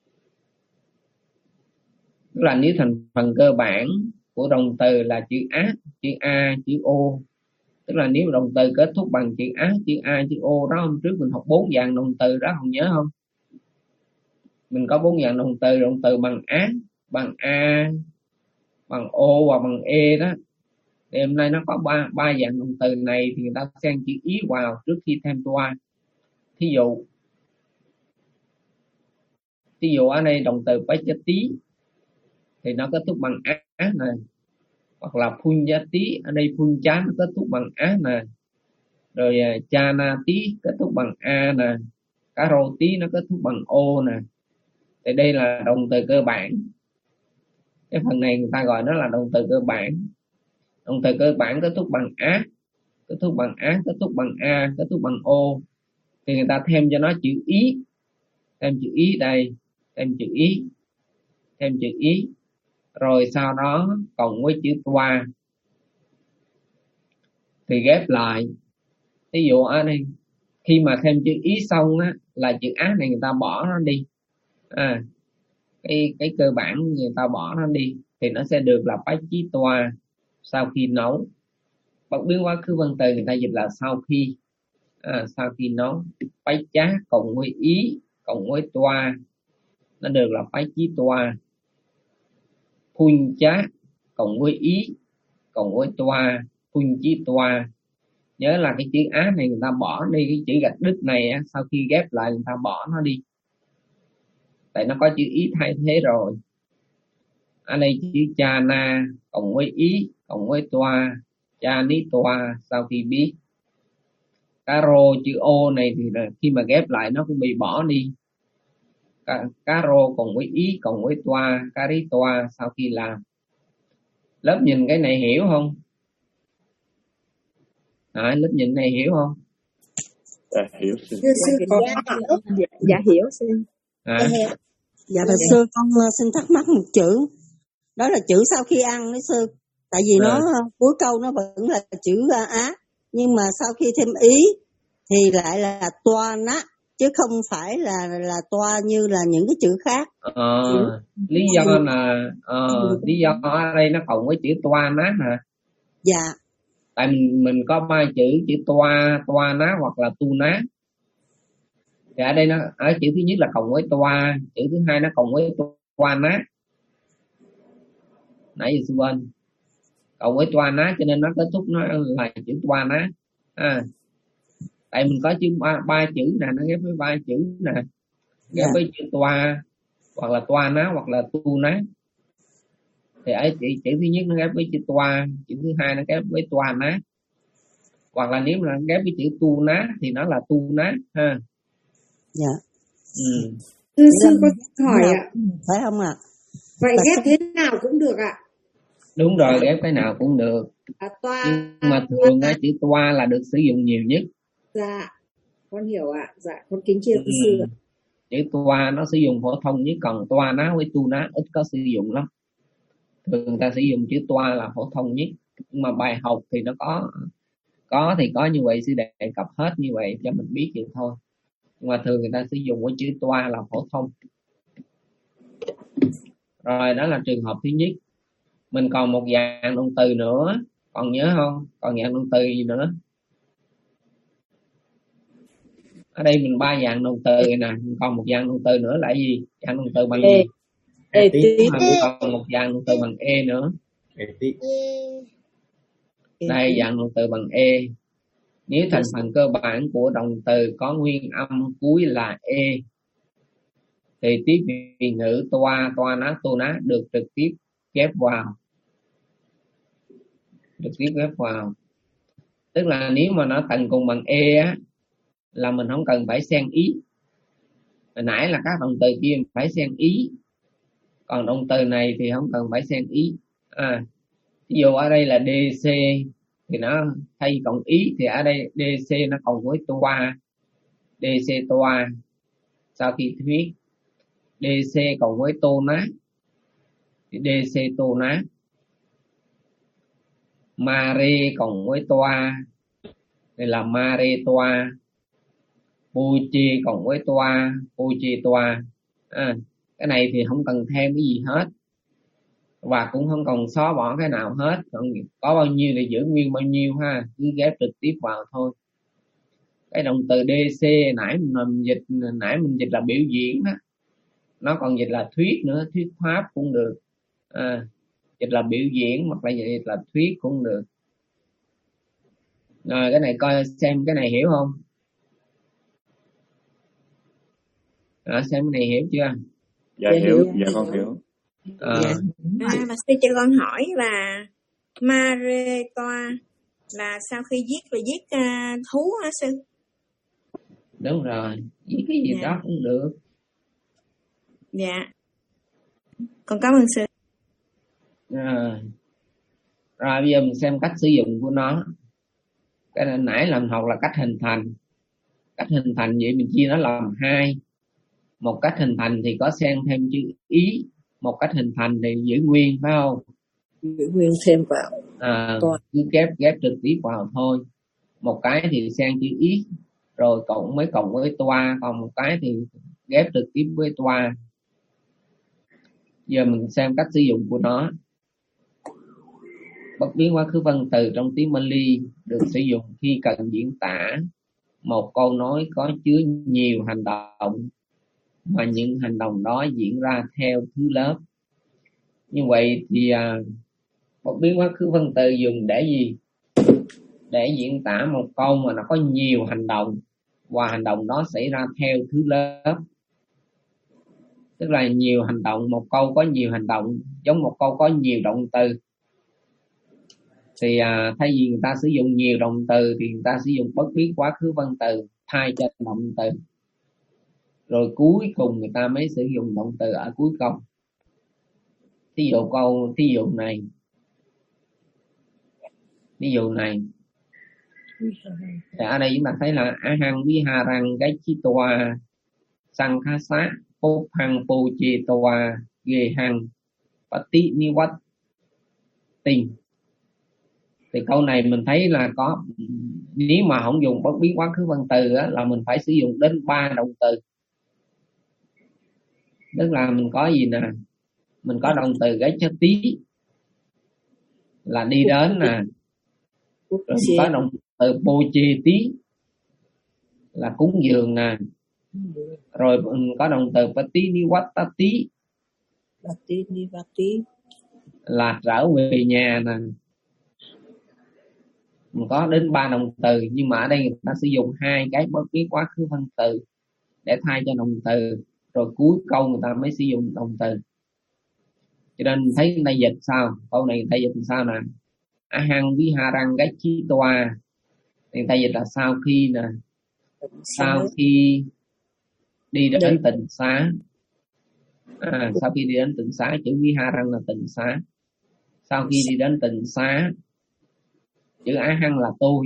Tức là nếu thành phần cơ bản của động từ là chữ á, chữ a, chữ o, tức là nếu động từ kết thúc bằng chữ á, chữ a, chữ o đó, hôm trước mình học bốn dạng động từ đó, không nhớ không? Mình có bốn dạng động từ, động từ bằng á, bằng a, bằng o và bằng e đó. Thì hôm nay nó có ba ba dạng động từ này thì người ta xen chữ ý vào trước khi thêm toa. Thí dụ thí dụ ở đây động từ pachati thì nó kết thúc bằng á này, hoặc là punyati, ở đây puncha nó kết thúc bằng á nè, rồi chanati kết thúc bằng a nè, karoti nó kết thúc bằng o nè. Thì đây là động từ cơ bản. Cái phần này người ta gọi nó là động từ cơ bản. Động từ cơ bản kết thúc bằng á, kết thúc bằng á, kết thúc bằng a, kết thúc bằng o, thì người ta thêm cho nó chữ ý, thêm chữ ý đây, thêm chữ ý, thêm chữ ý, rồi sau đó cộng với chữ toa thì ghép lại. Ví dụ ở đây khi mà thêm chữ ý xong á, là chữ á này người ta bỏ nó đi, à, cái cái cơ bản người ta bỏ nó đi thì nó sẽ được là bách chí toa, sau khi nấu. Bất biến quá khứ phân từ người ta dịch là sau khi, à, sau khi nấu. Bách chá cộng với ý cộng với toa nó được là bách chí toa. Phun chá cộng với ý cộng với toa, phun chí toa. Nhớ là cái chữ á này người ta bỏ đi, cái chữ gạch đứt này á, sau khi ghép lại người ta bỏ nó đi, tại nó có chữ ý thay thế rồi. Ở đây chữ cha na cộng với ý cộng với toa, cha ní toa sau khi biết. Caro chữ o này thì khi mà ghép lại nó cũng bị bỏ đi. Caro cộng với ý cộng với toa, cari toa sau khi làm. Lớp nhìn cái này hiểu không? À, lớp nhìn này hiểu không? Dạ hiểu sư. Dạ, dạ hiểu sư. À. Dạ thưa sư, con xin thắc mắc một chữ. Đó là chữ sau khi ăn đấy sư. Tại vì à. nó cuối câu nó vẫn là chữ á, nhưng mà sau khi thêm ý thì lại là toa ná, chứ không phải là là toa như là những cái chữ khác. Ờ, lý do là ờ, lý do ở đây nó cộng với chữ toa ná hả? Dạ. Tại mình mình có ba chữ, chữ toa, toa ná hoặc là tu ná. Thì ở đây nó ở chữ thứ nhất là cộng với toa, chữ thứ hai nó cộng với toa ná. Nãy giờ sư bên cộng với toa ná cho nên nó kết thúc nó là chữ toa ná. À, tại mình có chữ ba, ba chữ nè, nó ghép với ba chữ nè, ghép với chữ toa hoặc là toa ná hoặc là tu ná. Thì ở chữ, chữ thứ nhất nó ghép với chữ toa, chữ thứ hai nó ghép với toa ná, hoặc là nếu mà ghép với chữ tu ná thì nó là tu ná ha. Dạ. Ừ. Thưa sư có hỏi ạ. Phải không ạ? Vậy ghép thế nào cũng được ạ? Đúng rồi, ghép cái nào cũng được. À, toa, Nhưng mà thường á, chữ toa là được sử dụng nhiều nhất. dạ, con hiểu ạ. Dạ, con kính chiêu Ừ. sư ạ. Chữ toa nó sử dụng phổ thông nhất, còn toa ná với tu ná ít có sử dụng lắm. Thường người ta sử dụng chữ toa là phổ thông nhất. Nhưng mà bài học thì nó có có thì có như vậy, sư đề cập hết như vậy cho mình biết vậy thôi. Nhưng mà thường người ta sử dụng cái chữ toa là phổ thông. Rồi đó là trường hợp thứ nhất. Mình còn một dạng động từ nữa, còn nhớ không? Còn dạng động từ gì nữa? Ở đây mình ba dạng động từ nè, mình còn một dạng động từ nữa là gì? Dạng động từ bằng E. gì? E tí. Mà mình còn một dạng động từ bằng e nữa. E tí. Đây dạng động từ bằng e. Nếu thành phần cơ bản của động từ có nguyên âm cuối là e thì tiếp vị ngữ toa, toa ná, tô ná được trực tiếp ghép vào. Trực tiếp ghép vào. Tức là nếu mà nó tận cùng bằng e á, là mình không cần phải xen ý. Hồi nãy là các động từ kia phải xen ý. Còn động từ này thì không cần phải xen ý. À, ví dụ ở đây là dc thì nó thay cộng ý thì ở đây dc nó cộng với toa. Dc toa. Sau khi thuyết dc cộng với tô ná thì dc tô ná. Mare cộng với toa thì là mare toa. Puchi cộng với toa, puchi toa. À, cái này thì không cần thêm cái gì hết và cũng không cần xóa bỏ cái nào hết. Có bao nhiêu thì giữ nguyên bao nhiêu ha, cứ ghép trực tiếp vào thôi. Cái động từ dc nãy mình dịch nãy mình dịch là biểu diễn đó, nó còn dịch là thuyết nữa, thuyết pháp cũng được. À, dịch là biểu diễn hoặc là dịch là thuyết cũng được. Rồi cái này coi xem cái này hiểu không? À, xem cái này hiểu chưa? Dạ hiểu, dạ con hiểu. À, À, mà sư cho con hỏi là mare toa là sau khi giết là giết uh, thú hả sư? đúng rồi, với cái gì Dạ. đó cũng được. Dạ. Con cảm ơn sư. Rồi. Rồi bây giờ mình xem cách sử dụng của nó. Cái này nãy làm học là cách hình thành. Cách hình thành vậy mình chia nó làm hai. Một cách hình thành thì có xen thêm chữ ý, một cách hình thành thì giữ nguyên, phải không? Giữ nguyên thêm vào. À, Toa. cứ ghép ghép trực tiếp vào thôi. Một cái thì xen chữ ý rồi cộng mới cộng với toa, còn một cái thì ghép trực tiếp với toa. Giờ mình xem cách sử dụng của nó. Bất biến quá khứ分từ trong tiếng Pali được sử dụng khi cần diễn tả một câu nói có chứa nhiều hành động mà những hành động đó diễn ra theo thứ lớp. Như vậy thì à, bất biến quá khứ phân từ dùng để gì? Để diễn tả một câu mà nó có nhiều hành động và hành động đó xảy ra theo thứ lớp. Tức là nhiều hành động, một câu có nhiều hành động, giống một câu có nhiều động từ. Thì à, thay vì người ta sử dụng nhiều động từ thì người ta sử dụng bất biến quá khứ phân từ thay cho động từ. Rồi cuối cùng người ta mới sử dụng động từ ở cuối câu. Thí dụ câu, thí dụ này. Ví dụ này. Thì ở đây chúng ta thấy là ahang viharang gachitoa sankhasa pophang pochitoa gehang pati nivat tình. Thì câu này mình thấy là có, nếu mà không dùng bất biến quá khứ phân từ á, là mình phải sử dụng đến ba động từ. Tức là mình có gì nè, mình có động từ gachati là đi đến nè, rồi mình có động từ pocheti là cúng dường nè, rồi mình có động từ patinivatati là trở về nhà nè. Mình có đến ba động từ, nhưng mà ở đây người ta sử dụng hai cái bất biến quá khứ phân từ để thay cho động từ, rồi cuối câu người ta mới sử dụng động từ. Cho nên mình thấy người ta dịch sao? Câu này người ta dịch sao nè? Ahang viharang gachitoa. Người ta dịch là sau khi nè, sau khi đi đến tịnh xá. À, sau khi đi đến tịnh xá, chữ viharang là tịnh xá. Sau khi đi đến tịnh xá, chữ á hăng là tôi,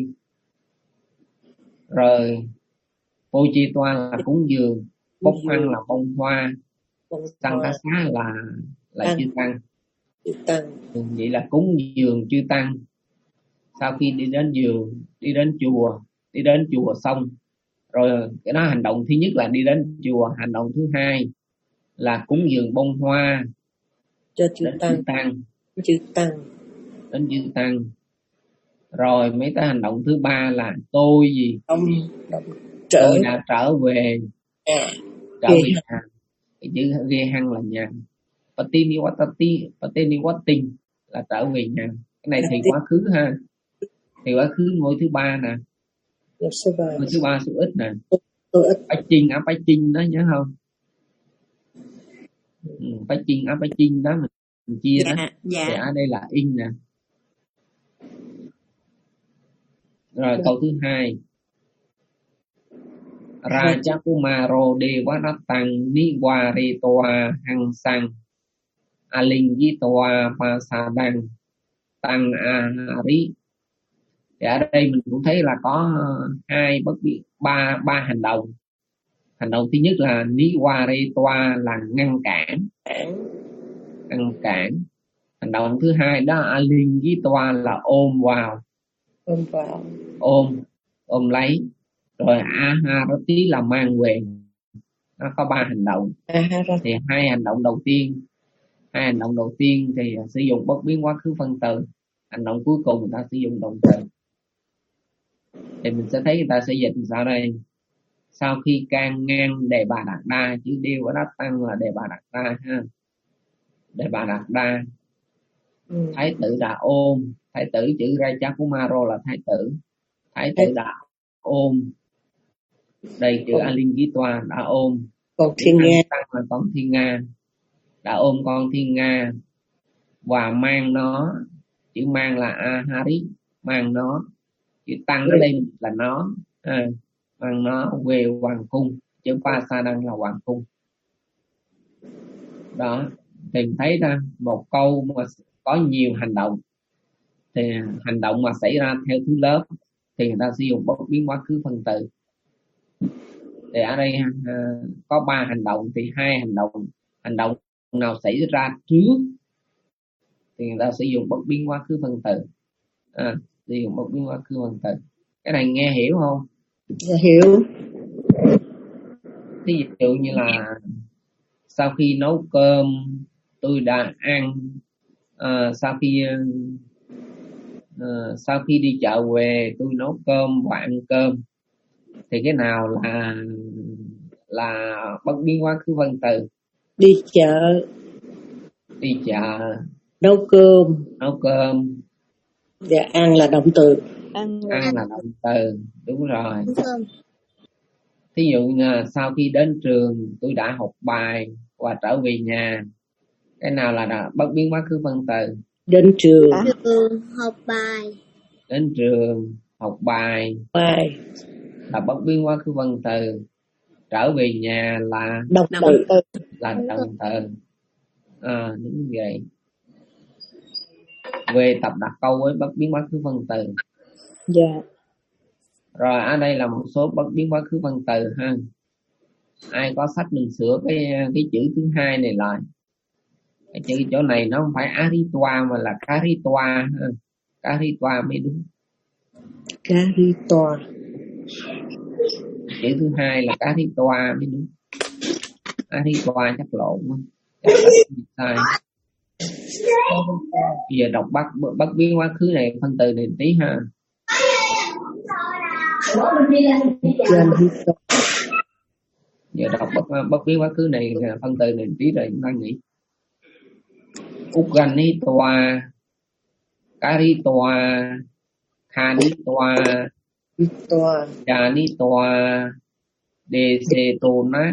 rồi vô chi toa là cúng dường, bốc ăn là bông hoa, tăng cá xá là là chư tăng. Vậy là cúng dường chư tăng. Sau khi đi đến giường, đi đến chùa, đi đến chùa xong rồi, cái đó hành động thứ nhất là đi đến chùa. Hành động thứ hai là cúng dường bông hoa cho chư đến tăng. chư tăng chư tăng đến chư tăng. Rồi mấy cái hành động thứ ba là tôi gì ông trở tôi đã trở về à, trở về nhà. Cái chữ ghê hăng là nhà. Patiniwatati, Patiniwatin là trở về nhà. Cái này thì quá khứ ha. Thì quá khứ ngôi thứ ba nè, ngôi thứ ba số ít nè, bách chinh á bách chinh đó, nhớ không? Ừ, bách chinh á bách chinh đó mình, mình chia dạ, đó. Dạ. Thì ở đây là in nè. Rồi câu thứ hai, Rajakumaro Devanatang Niwaritoa Hang Sang Alingitoa Pasadang Tăng Ahari. Thì ở đây mình cũng thấy là có hai bất biến ba ba hành động. Hành động thứ nhất là Niwaritoa là ngăn cản, ngăn cản. Hành động thứ hai đó Alingitoa là ôm vào, ôm vào, ôm ôm lấy. Rồi Aharati là mang về. Nó có ba hành động. Aharati. Thì hai hành động đầu tiên hai hành động đầu tiên thì sử dụng bất biến quá khứ phân từ. Hành động cuối cùng người ta sử dụng động từ. Thì mình sẽ thấy người ta sẽ dịch sao đây. Sau khi can ngang đề bà đạt đa, chữ điêu ở đó tăng là đề bà đạt đa ha. Đề bà đạt đa. Ừ. Thái tử đã ôm. Thái tử chữ Rajakumaro là thái tử. Thái tử đã ôm. Đây chữ Alingitoa đã ôm. Con Thiên Nga tăng là con Thiên Nga. Đã ôm con Thiên Nga và mang nó. Chữ mang là Ahari, mang nó. Chữ tăng ở đây là nó à, mang nó về hoàng cung. Chữ Pasadang là hoàng cung. Đó, thì thấy ra một câu mà có nhiều hành động. Thì hành động mà xảy ra theo thứ lớp thì người ta sử dụng bất biến quá khứ phân từ. Thì ở đây à, có ba hành động thì hai hành động hành động nào xảy ra trước thì người ta sử dụng bất biến quá khứ phân từ. À, sử dụng bất biến quá khứ phân từ. Cái này nghe hiểu không? Dạ, hiểu. Ví dụ như là sau khi nấu cơm tôi đã ăn. À, sau khi à, sau khi đi chợ về tôi nấu cơm và ăn cơm. Thì cái nào là là bất biến quá khứ phân từ? Đi chợ. Đi chợ. Nấu cơm. Nấu cơm. Dạ, ăn là động từ. Ăn, ăn là động từ, đúng rồi. Thí dụ như sau khi đến trường tôi đã học bài và trở về nhà. Cái nào là đã bất biến quá khứ phân từ? Đến trường. Trường học bài. Đến trường học bài. Bài. Là bất biến quá khứ phân từ. Trở về nhà là động từ. Là động từ. À, đúng vậy. Về tập đặt câu với bất biến quá khứ phân từ. Dạ. Rồi ở đây là một số bất biến quá khứ phân từ ha. Ai có sách mình sửa cái cái chữ thứ hai này lại. Cái chữ chỗ này nó không phải aritoa mà là caritoa ha. Caritoa mới đúng. Caritoa. Chữ thứ hai là caritoa mới đúng. Aritoa chắc lộn quá. Sai. Bây giờ đọc bắt bất biến quá khứ này phân từ này tí ha. Giờ đọc bất, bất biến quá khứ này phân từ này tí rồi chúng ta nghĩ. Uganitoa, Caritoa, Khanitoa, Janitoa, Desetona,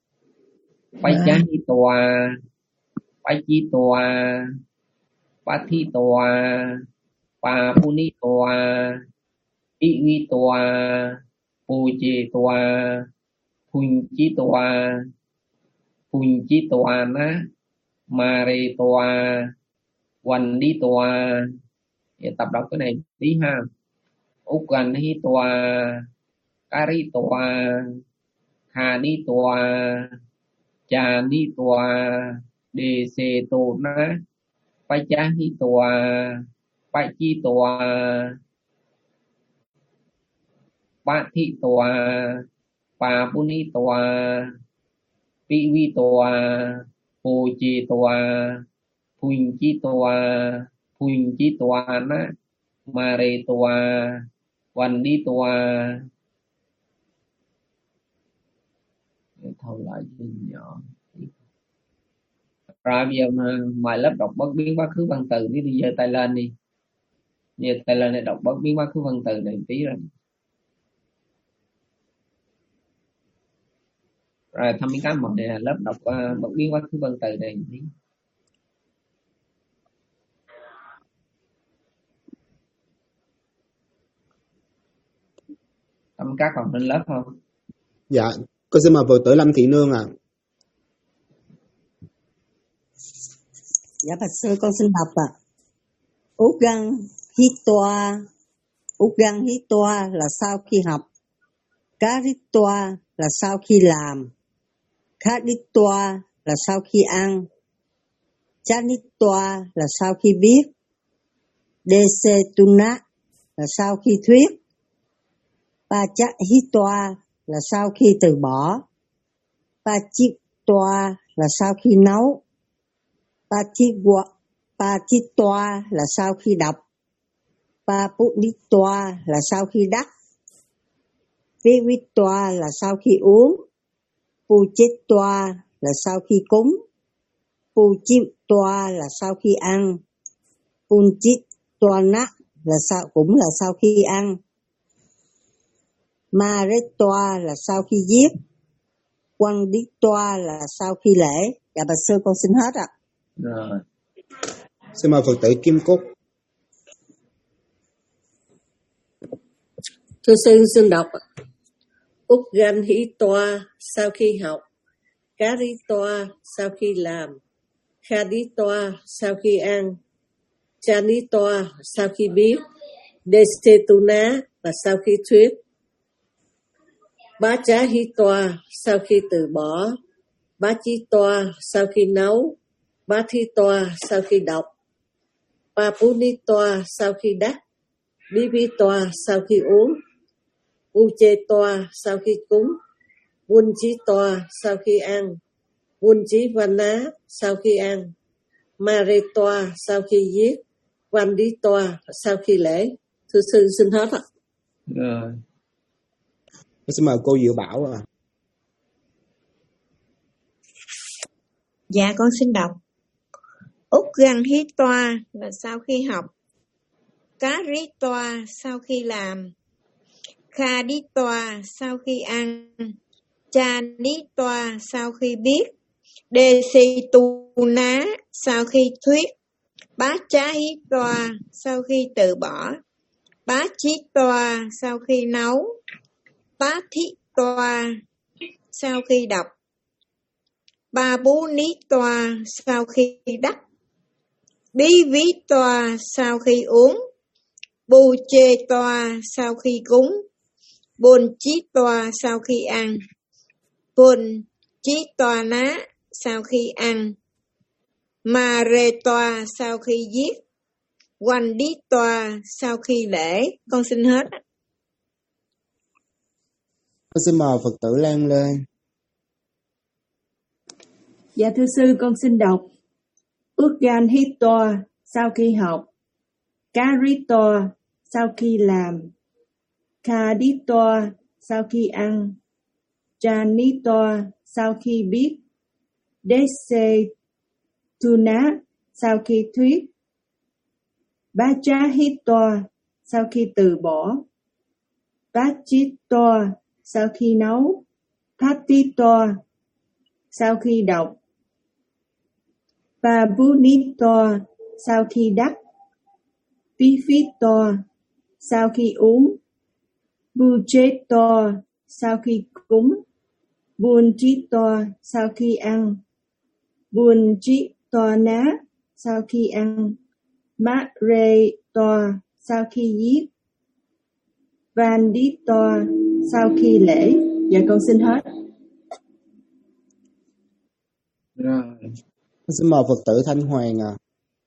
Pachanitoa, Pachitoa, Pathitoa, Papunitoa, Iwitoa, Pujitoa, Punchitoa, Punchitoana, Maritoa, Quanh đi tòa, tập đọc cái này tí ha. Úc gần đi tòa, Cari tòa, Hà đi tòa, Chà đi tòa, Đề xê tổ ná, Bách chá hi tòa, Bách chi tòa, Bát thị tòa, Bà bù ni tòa, Vị vi tòa, Phù chì tòa, Phùnh chi tòa, Phùnh chi tòa ná, Mà rê tòa, Quanh đi tòa. Thôi lại gì nhỏ. Rồi bây giờ mà ngoài lớp đọc bất biến quá khứ văn từ, đi bây giờ tay lên đi. Bây giờ tay lên để đọc bất biến quá khứ văn từ này tí rồi. Rồi thăm mấy cái một này là lớp đọc uh, bất biến quá khứ văn từ này tí. Thăm các còn lên lớp không? Dạ, con xin mời Phật tử Lâm Thị Nương ạ. À. Dạ Bạch Sư con xin đọc ạ. À. Ugang Hitoa, Ugang Hitoa là sau khi học, Karitoa là sau khi làm, Kaditoa là sau khi ăn, Chanitoa là sau khi biết, Desetuna là sau khi thuyết, Pachahitoa là sau khi từ bỏ, Pachitoa là sau khi nấu, Pachitoa là sau khi đọc, Papunitoa là sau khi đắc, Vivitoa là sau khi uống, Puchitoa là sau khi cúng, Puchitoa là sau khi ăn, Punchitoana là sau cũng là sau khi ăn, Maretoa là sau khi giết, Quanditoa là sau khi lễ. Dạ Bạch Sư con xin hết ạ. Rồi. Xin mời Phật tử Kim Cúc. Thưa sư xin đọc. Ugan Hitoa sau khi học, Karitoa sau khi làm, Khaditoa sau khi ăn, Chanitoa sau khi biết, Desetuna là sau khi thuyết, Bachahitoa sau khi từ bỏ, Bachitoa sau khi nấu, Bathitoa sau khi đọc, Papunitoa sau khi đắc, Bivitoa sau khi uống, Uchetoa sau khi cúng, Bunchitoa sau khi ăn, Bunchivana sau khi ăn, Maretoa sau khi giết, Vanditoa sau khi lễ. Thưa sư xin hết ạ. Rồi. Xin mời cô Diệu Bảo ạ. À. Dạ con xin đọc. Ugang Hitoa là sau khi học, Karitoa sau khi làm, Khaditoa sau khi ăn, Chanitoa sau khi biết, Desetuna sau khi thuyết, Bachahitoa sau khi từ bỏ, Bachitoa sau khi nấu, Bathitoa sau khi đọc, Babunitoa sau khi đắc, Bivitoa sau khi uống, Buchetoa sau khi cúng, Bunchitoa sau khi ăn, Punchitoana sau khi ăn, Maretoa sau khi giết, Quanditoa sau khi lễ. Con xin hết. Con xin mời Phật tử Lan Lê. Dạ thưa sư con xin đọc. Ugan Hitoa sau khi học, Karitoa sau khi làm, Khaditoa sau khi ăn, Chanitoa sau khi biết, Desetuna sau khi thuyết, Bachahitoa sau khi từ bỏ, Pachitoa sau khi nấu, Pathitoa sau khi đọc, Pabunitoa sau khi đắc, Pifitoa sau khi uống, Buchetoa sau khi cúng, Bunchitoa sau khi ăn, Bunchitoana sau khi ăn, Mareto sau khi giết, Vandito sau khi lễ. Dạ con xin hết. Rồi. Xin mời Phật tử Thanh Hoàng à.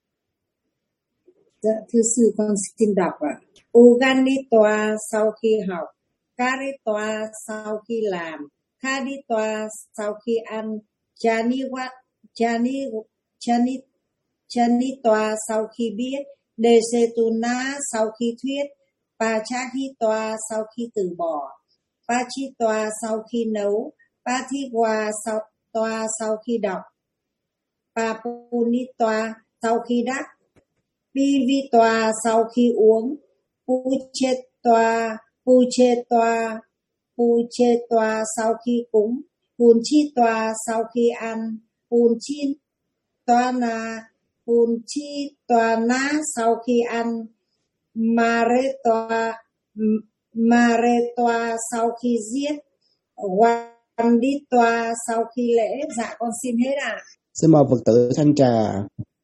Dạ, thưa sư con xin đọc ạ. Uganitoa sau khi học, Karitoa sau khi làm, Kaditoa sau khi ăn, Chaniwa Chani Chani Chanitoa sau khi biết, Desetuna sau khi thuyết, Pachahitoa sau khi từ bỏ, Pachitoa sau khi nấu, Pathiwa sau toa sau khi đọc, Papunitoa sau khi đắc, Pivitoa sau khi uống, Puchetoa Puchetoa Puchetoa sau khi cúng, Punchitoa sau khi ăn, Punchitoana Punchitoana sau khi ăn, Maretoa Maretoa sau khi giết, Wanditoa sau khi lễ. Dạ con xin hết ạ. À. Xin mời Phật tử Thanh Trà.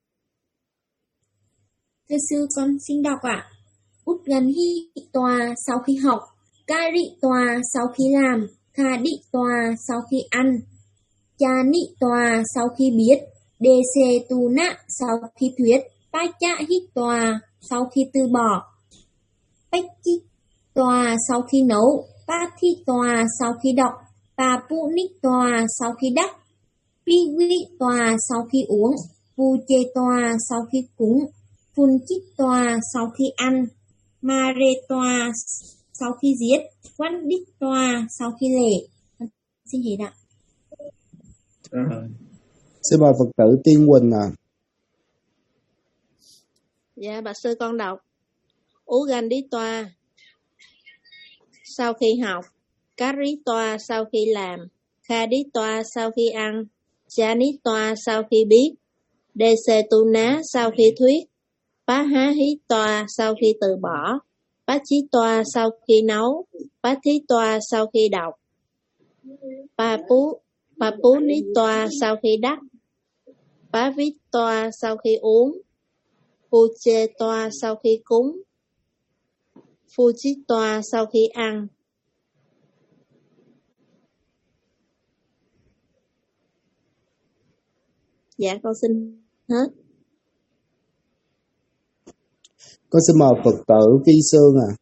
Thưa sư con xin đọc ạ. Út gần hi tòa sau khi học, ca rị tòa sau khi làm, kha đị tòa sau khi ăn, cha nị tòa sau khi biết, đề xê tu nạ sau khi thuyết, pa cha hít tòa sau khi từ bỏ, bách chi tòa sau khi nấu, pa thi tòa sau khi đọc, pa pu nị tòa sau khi đắc, pi vi tòa sau khi uống, pu chê tòa sau khi cúng, phun chích tòa sau khi ăn, ma rê tòa sau khi giết, quan đích tòa sau khi lễ. Xin hết ạ. Xin mời Phật tử Tiên Quỳnh à. Dạ bà sư con đọc. Uganditoa sau khi học, Karitoa sau khi làm, Kaditoa sau khi ăn, Chanitoa sau khi biết, Desetuna sau khi thuyết, Pahahitoa sau khi từ bỏ, Pachitoa sau khi nấu, Pathitoa sau khi đọc, Papu Papunitoa sau khi đắc, Pavitoa sau khi uống, Puchetoa sau khi cúng, Fuchitoa sau khi ăn. Dạ con xin hết. Con xin mời Phật tử Vi Sương à.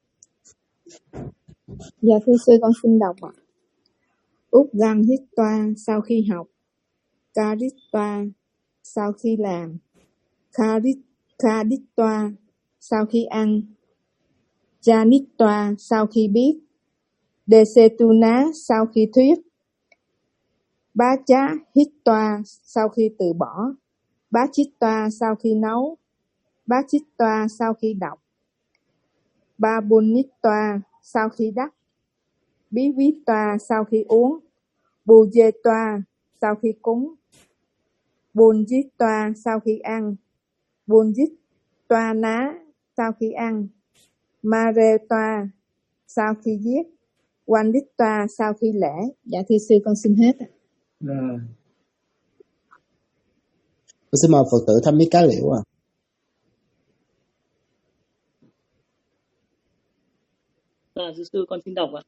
Dạ thưa sư con xin đọc ạ. Úc Gan hít toa sau khi học, Karit toa sau khi làm, Karit Kadit toa sau khi ăn, Janit toa sau khi biết, Desetuna sau khi thuyết, Bá chá hít toa sau khi từ bỏ, Bá chít toa sau khi nấu, Bá chít toa sau khi đọc, Ba bun nít toa sau khi đắc, Bí vít toa sau khi uống, Bù dê toa sau khi cúng, Bùn dít toa sau khi ăn, Bùn dít toa ná sau khi ăn, Ma rê toa sau khi giết, Quan đít toa sau khi lễ. Dạ thưa sư con xin hết. Rồi. Tôi xin mời Phật tử Thăm Mỹ Cá Liễu à. Dạ thưa sư con xin đọc ạ.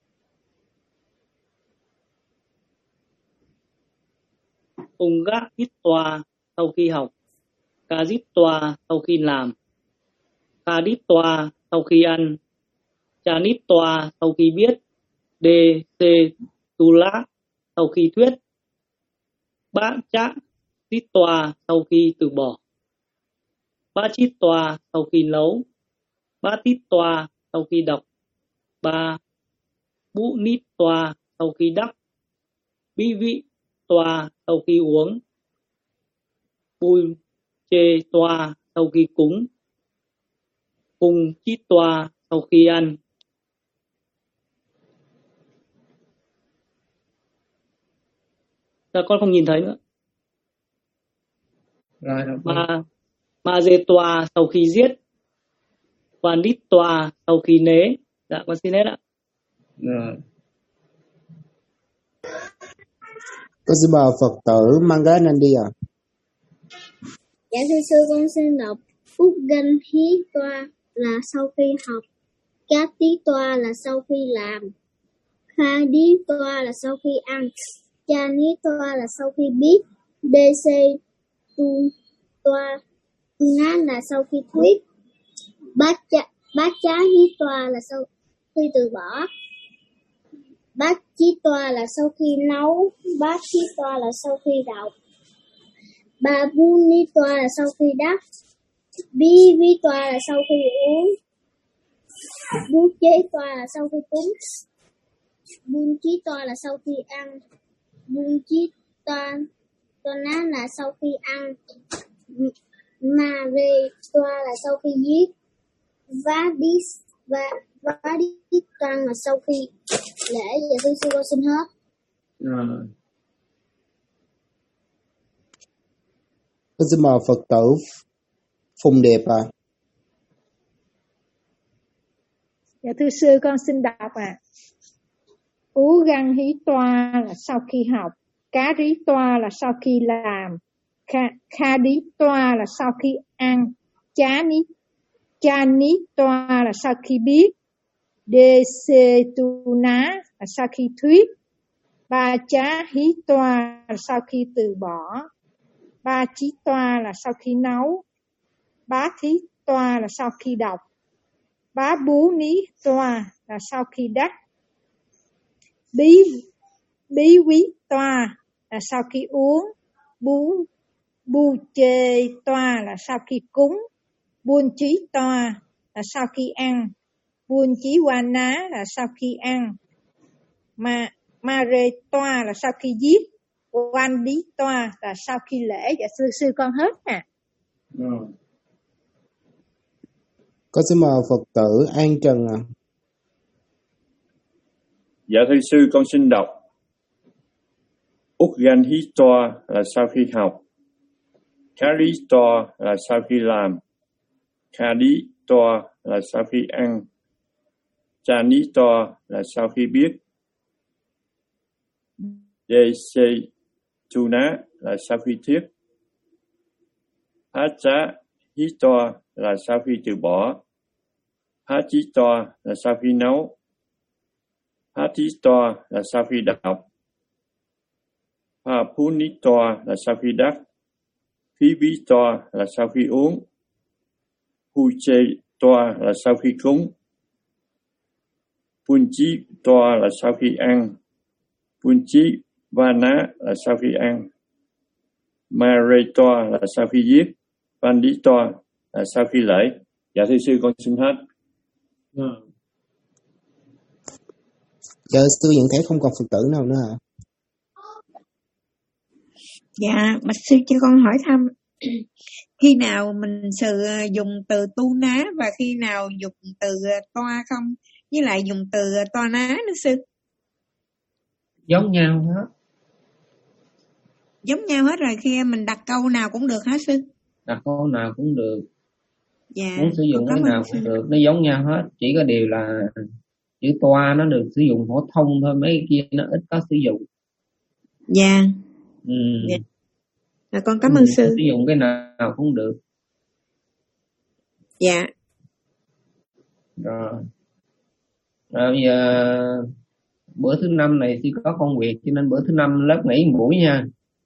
Ung gác hít toa sau khi học, ca dít toa sau khi làm, ca đít toa sau khi ăn, cha nít toa sau khi biết, đê xê tu lá sau khi thuyết, bá chá tít toa sau khi từ bỏ, bá chít toa sau khi nấu, bá tít toa sau khi đọc, ba bũ nít toa sau khi đắc, bí vị toa sau khi uống, bùi chê toa sau khi cúng, phùng chít toa sau khi ăn. Dạ con không nhìn thấy nữa. Rồi, rồi. Mà mà dê toa sau khi giết, Quan đít toa sau khi nế. Dạ con xin hết ạ. Rồi. Con xin mời Phật tử Mangalanandi à. Dạ thưa sư con xin đọc. Udganhitva là sau khi học, Katitva là sau khi làm, Khaditva là sau khi ăn, Chanitva là sau khi biết, Desetutva là sau khi thuyết, Bachahitva là sau khi từ bỏ, Bachitva là sau khi nấu, Bachitva là sau khi đọc, Babunitva là sau khi đắp, Bivitva là sau khi uống, Buchetva là sau khi cúng, Bunchitva là sau khi ăn, Bunchitva là sau khi ăn, Maretva là sau khi giết, Vadis và Vaditang là sau khi lễ. Dạ thưa sư con xin hết. Rồi. Con xin mời Phật tử Phùng Đẹp ạ. À. Dạ thưa sư con xin đọc ạ. À. Ú găng hí toa là sau khi học, cá rí toa là sau khi làm, kha, kha đi toa là sau khi ăn, chá ní, cha ní toa là sau khi biết, đê xê tu ná là sau khi thuyết, ba chá hí toa là sau khi từ bỏ, ba chí toa là sau khi nấu, bá thí toa là sau khi đọc, bá bú ní toa là sau khi đắc, bí bí quý toa là sau khi uống, bú bu chê toa là sau khi cúng, buôn trí toa là sau khi ăn, buôn chí qua ná là sau khi ăn, ma ma rê toa là sau khi giết, quan lý toa là sau khi lễ. Dạ sư sư con hết nè. Ừ. Con xin mời Phật tử An Trần ạ. À. Dạ thưa sư con xin đọc. Udganhitva là sau khi học, Karitva là sau khi làm, Khaditva là sau khi ăn, Chanitva là sau khi biết, Desetuna là sau khi thuyết, Bachahitva là sau khi từ bỏ, Bachitva là sau khi nấu, Bachitva là sau khi đọc, Papunitva là sau khi đắc, Pibitva là sau khi uống, Puchetva là sau khi cúng, Punchitva là sau khi ăn, Punchivana là sau khi ăn, Maretva là sau khi giết, Panditva là sau khi lễ. Dạ thưa sư con xin hết. Ừ. Dạ sư nhận thấy không còn Phật tử nào nữa hả? Dạ, bạch sư cho con hỏi thăm. Khi nào mình sử dùng từ tu ná và khi nào dùng từ toa không? Với lại dùng từ toa ná nữa sư? Giống nhau hết. Giống nhau hết rồi, khi mình đặt câu nào cũng được hả sư? Đặt câu nào cũng được. Dạ. Muốn sử dụng cái nào cũng được, nó giống nhau hết. Chỉ có điều là chữ toa nó được sử dụng phổ thông thôi, mấy cái kia nó ít có sử dụng. Dạ. Ừ. Dạ. À, con cảm ơn sư. Sử dụng cái nào cũng được. Dạ. Rồi. Rồi bây giờ bữa thứ năm này thì có công việc cho nên bữa thứ năm lớp nghỉ một buổi nha.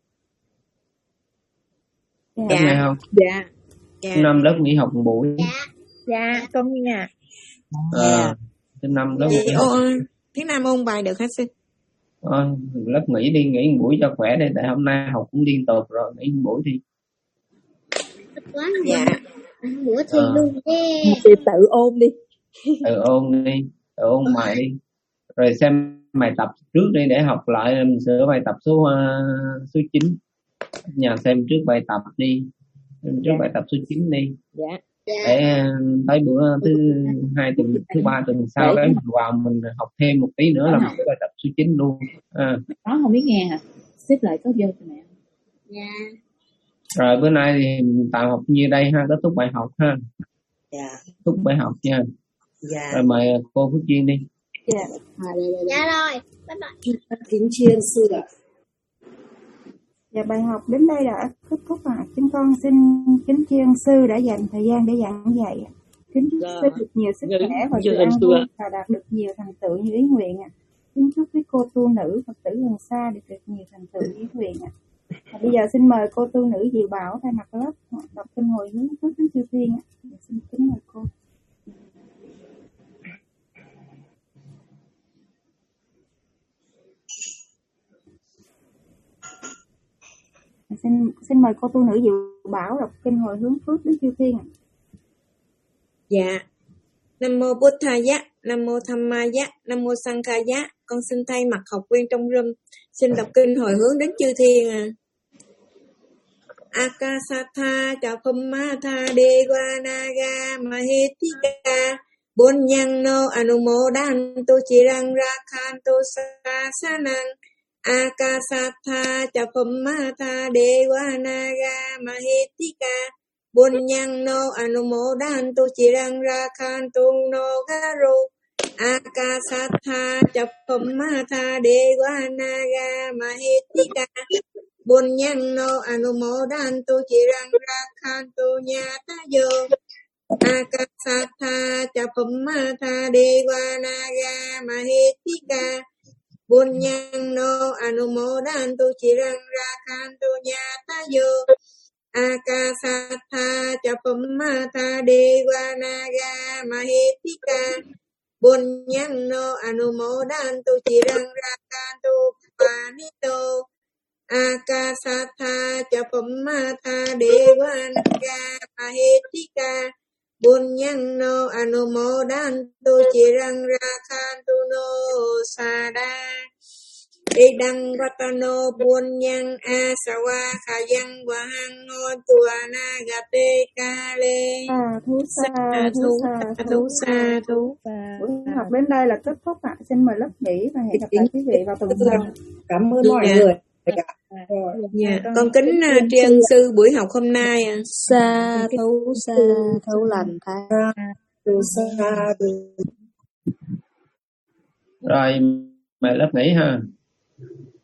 Dạ. Lớp nghe không? Dạ. Dạ. Thứ năm lớp nghỉ học một buổi. Dạ. Dạ con nghe nha. À, thứ năm lớp nghỉ học. Thứ năm ôn bài được hả sư? À, lớp nghỉ đi, nghỉ một buổi cho khỏe đi, tại hôm nay học cũng liên tục rồi, nghỉ một buổi đi. Quá dạ. Bữa thi à. Luôn yeah. Thì tự ôn đi. Tự ôn đi, tự ôn bài đi. Rồi xem bài tập trước đi để học lại, mình sửa bài tập số uh, số chín. Nhà xem trước bài tập đi, xem trước yeah. bài tập số chín đi. Dạ. Để tới bữa thứ hai tuần, thứ ba tuần sau đấy mình vào mình học thêm một tí nữa là một cái bài tập số chín luôn. À. Nó không biết nghe hả? Xếp lại có vô cho mẹ. Dạ. Rồi bữa nay thì tạm học như đây ha, kết thúc bài học ha. Dạ. Kết thúc bài học nha. Dạ. Rồi mời cô Phước Duyên đi. Dạ. Dạ rồi. Bye bye. Kính tri ân sư ạ. Và bài học đến đây đã kết thúc ạ. À. Chúng con xin kính tri ân sư đã dành thời gian để giảng dạy. Kính chúc sư được nhiều sức khỏe và sự an vui và đạt được nhiều thành tựu như ý nguyện ạ. À. Kính chúc quý cô tu nữ Phật tử gần xa được được nhiều thành tựu như ý nguyện ạ. À. Bây giờ xin mời cô tu nữ Diệu Bảo thay mặt lớp đọc kinh hồi hướng phước đến chư thiên ạ. À. Xin kính mời cô. Xin, xin mời cô tu nữ Diệu Bảo đọc kinh hồi hướng phước đến chư thiên. Dạ. Nam mô Bụt Thầy Giá, Nam mô Tham Ma Giá, Nam mô Sang Kha Giá. Con xin thay mặt học viên trong room xin đọc kinh hồi hướng đến chư thiên à. Akasatha Chapammatha Devanaga Mahitika Bunyangno Anumodantu Chirang Rakhantu Sasanang Akasatha Chapammatha Devanaga Mahitika Bunyangno Anumodantu Chirang Rakhantu No Garu Akasatha Chapammatha Devanaga Mahitika Bunyangno Anumodantu Chirang Rakhantu Nyatayo Akasatha Chapammatha Devanaga Mahitika Bunyangno Anumodantu Chirang Rakhantu Nyatayo Akasatha Chapammatha Devanaga Mahitika Bunyangno Anumodantu Chirang Rakhantu Panito Akasatha Chapammatha Devanaga Mahitika Bunyangno Anumodantu Chirang Rakhantu No Sada Idang Vatano Bunyang Asawa Khayang Wahang Ngon Tuana Gate Kale Sa thú sa thú sa thú. Buổi học đến đây là kết thúc ạ. Xin mời lớp nghỉ và hẹn gặp lại quý vị vào tuần sau. Cảm ơn mọi người. Dạ, con kính uh, tri ân sư buổi học hôm nay. À. Sa thú sa thú lành thay. Rồi mời lớp nghỉ ha.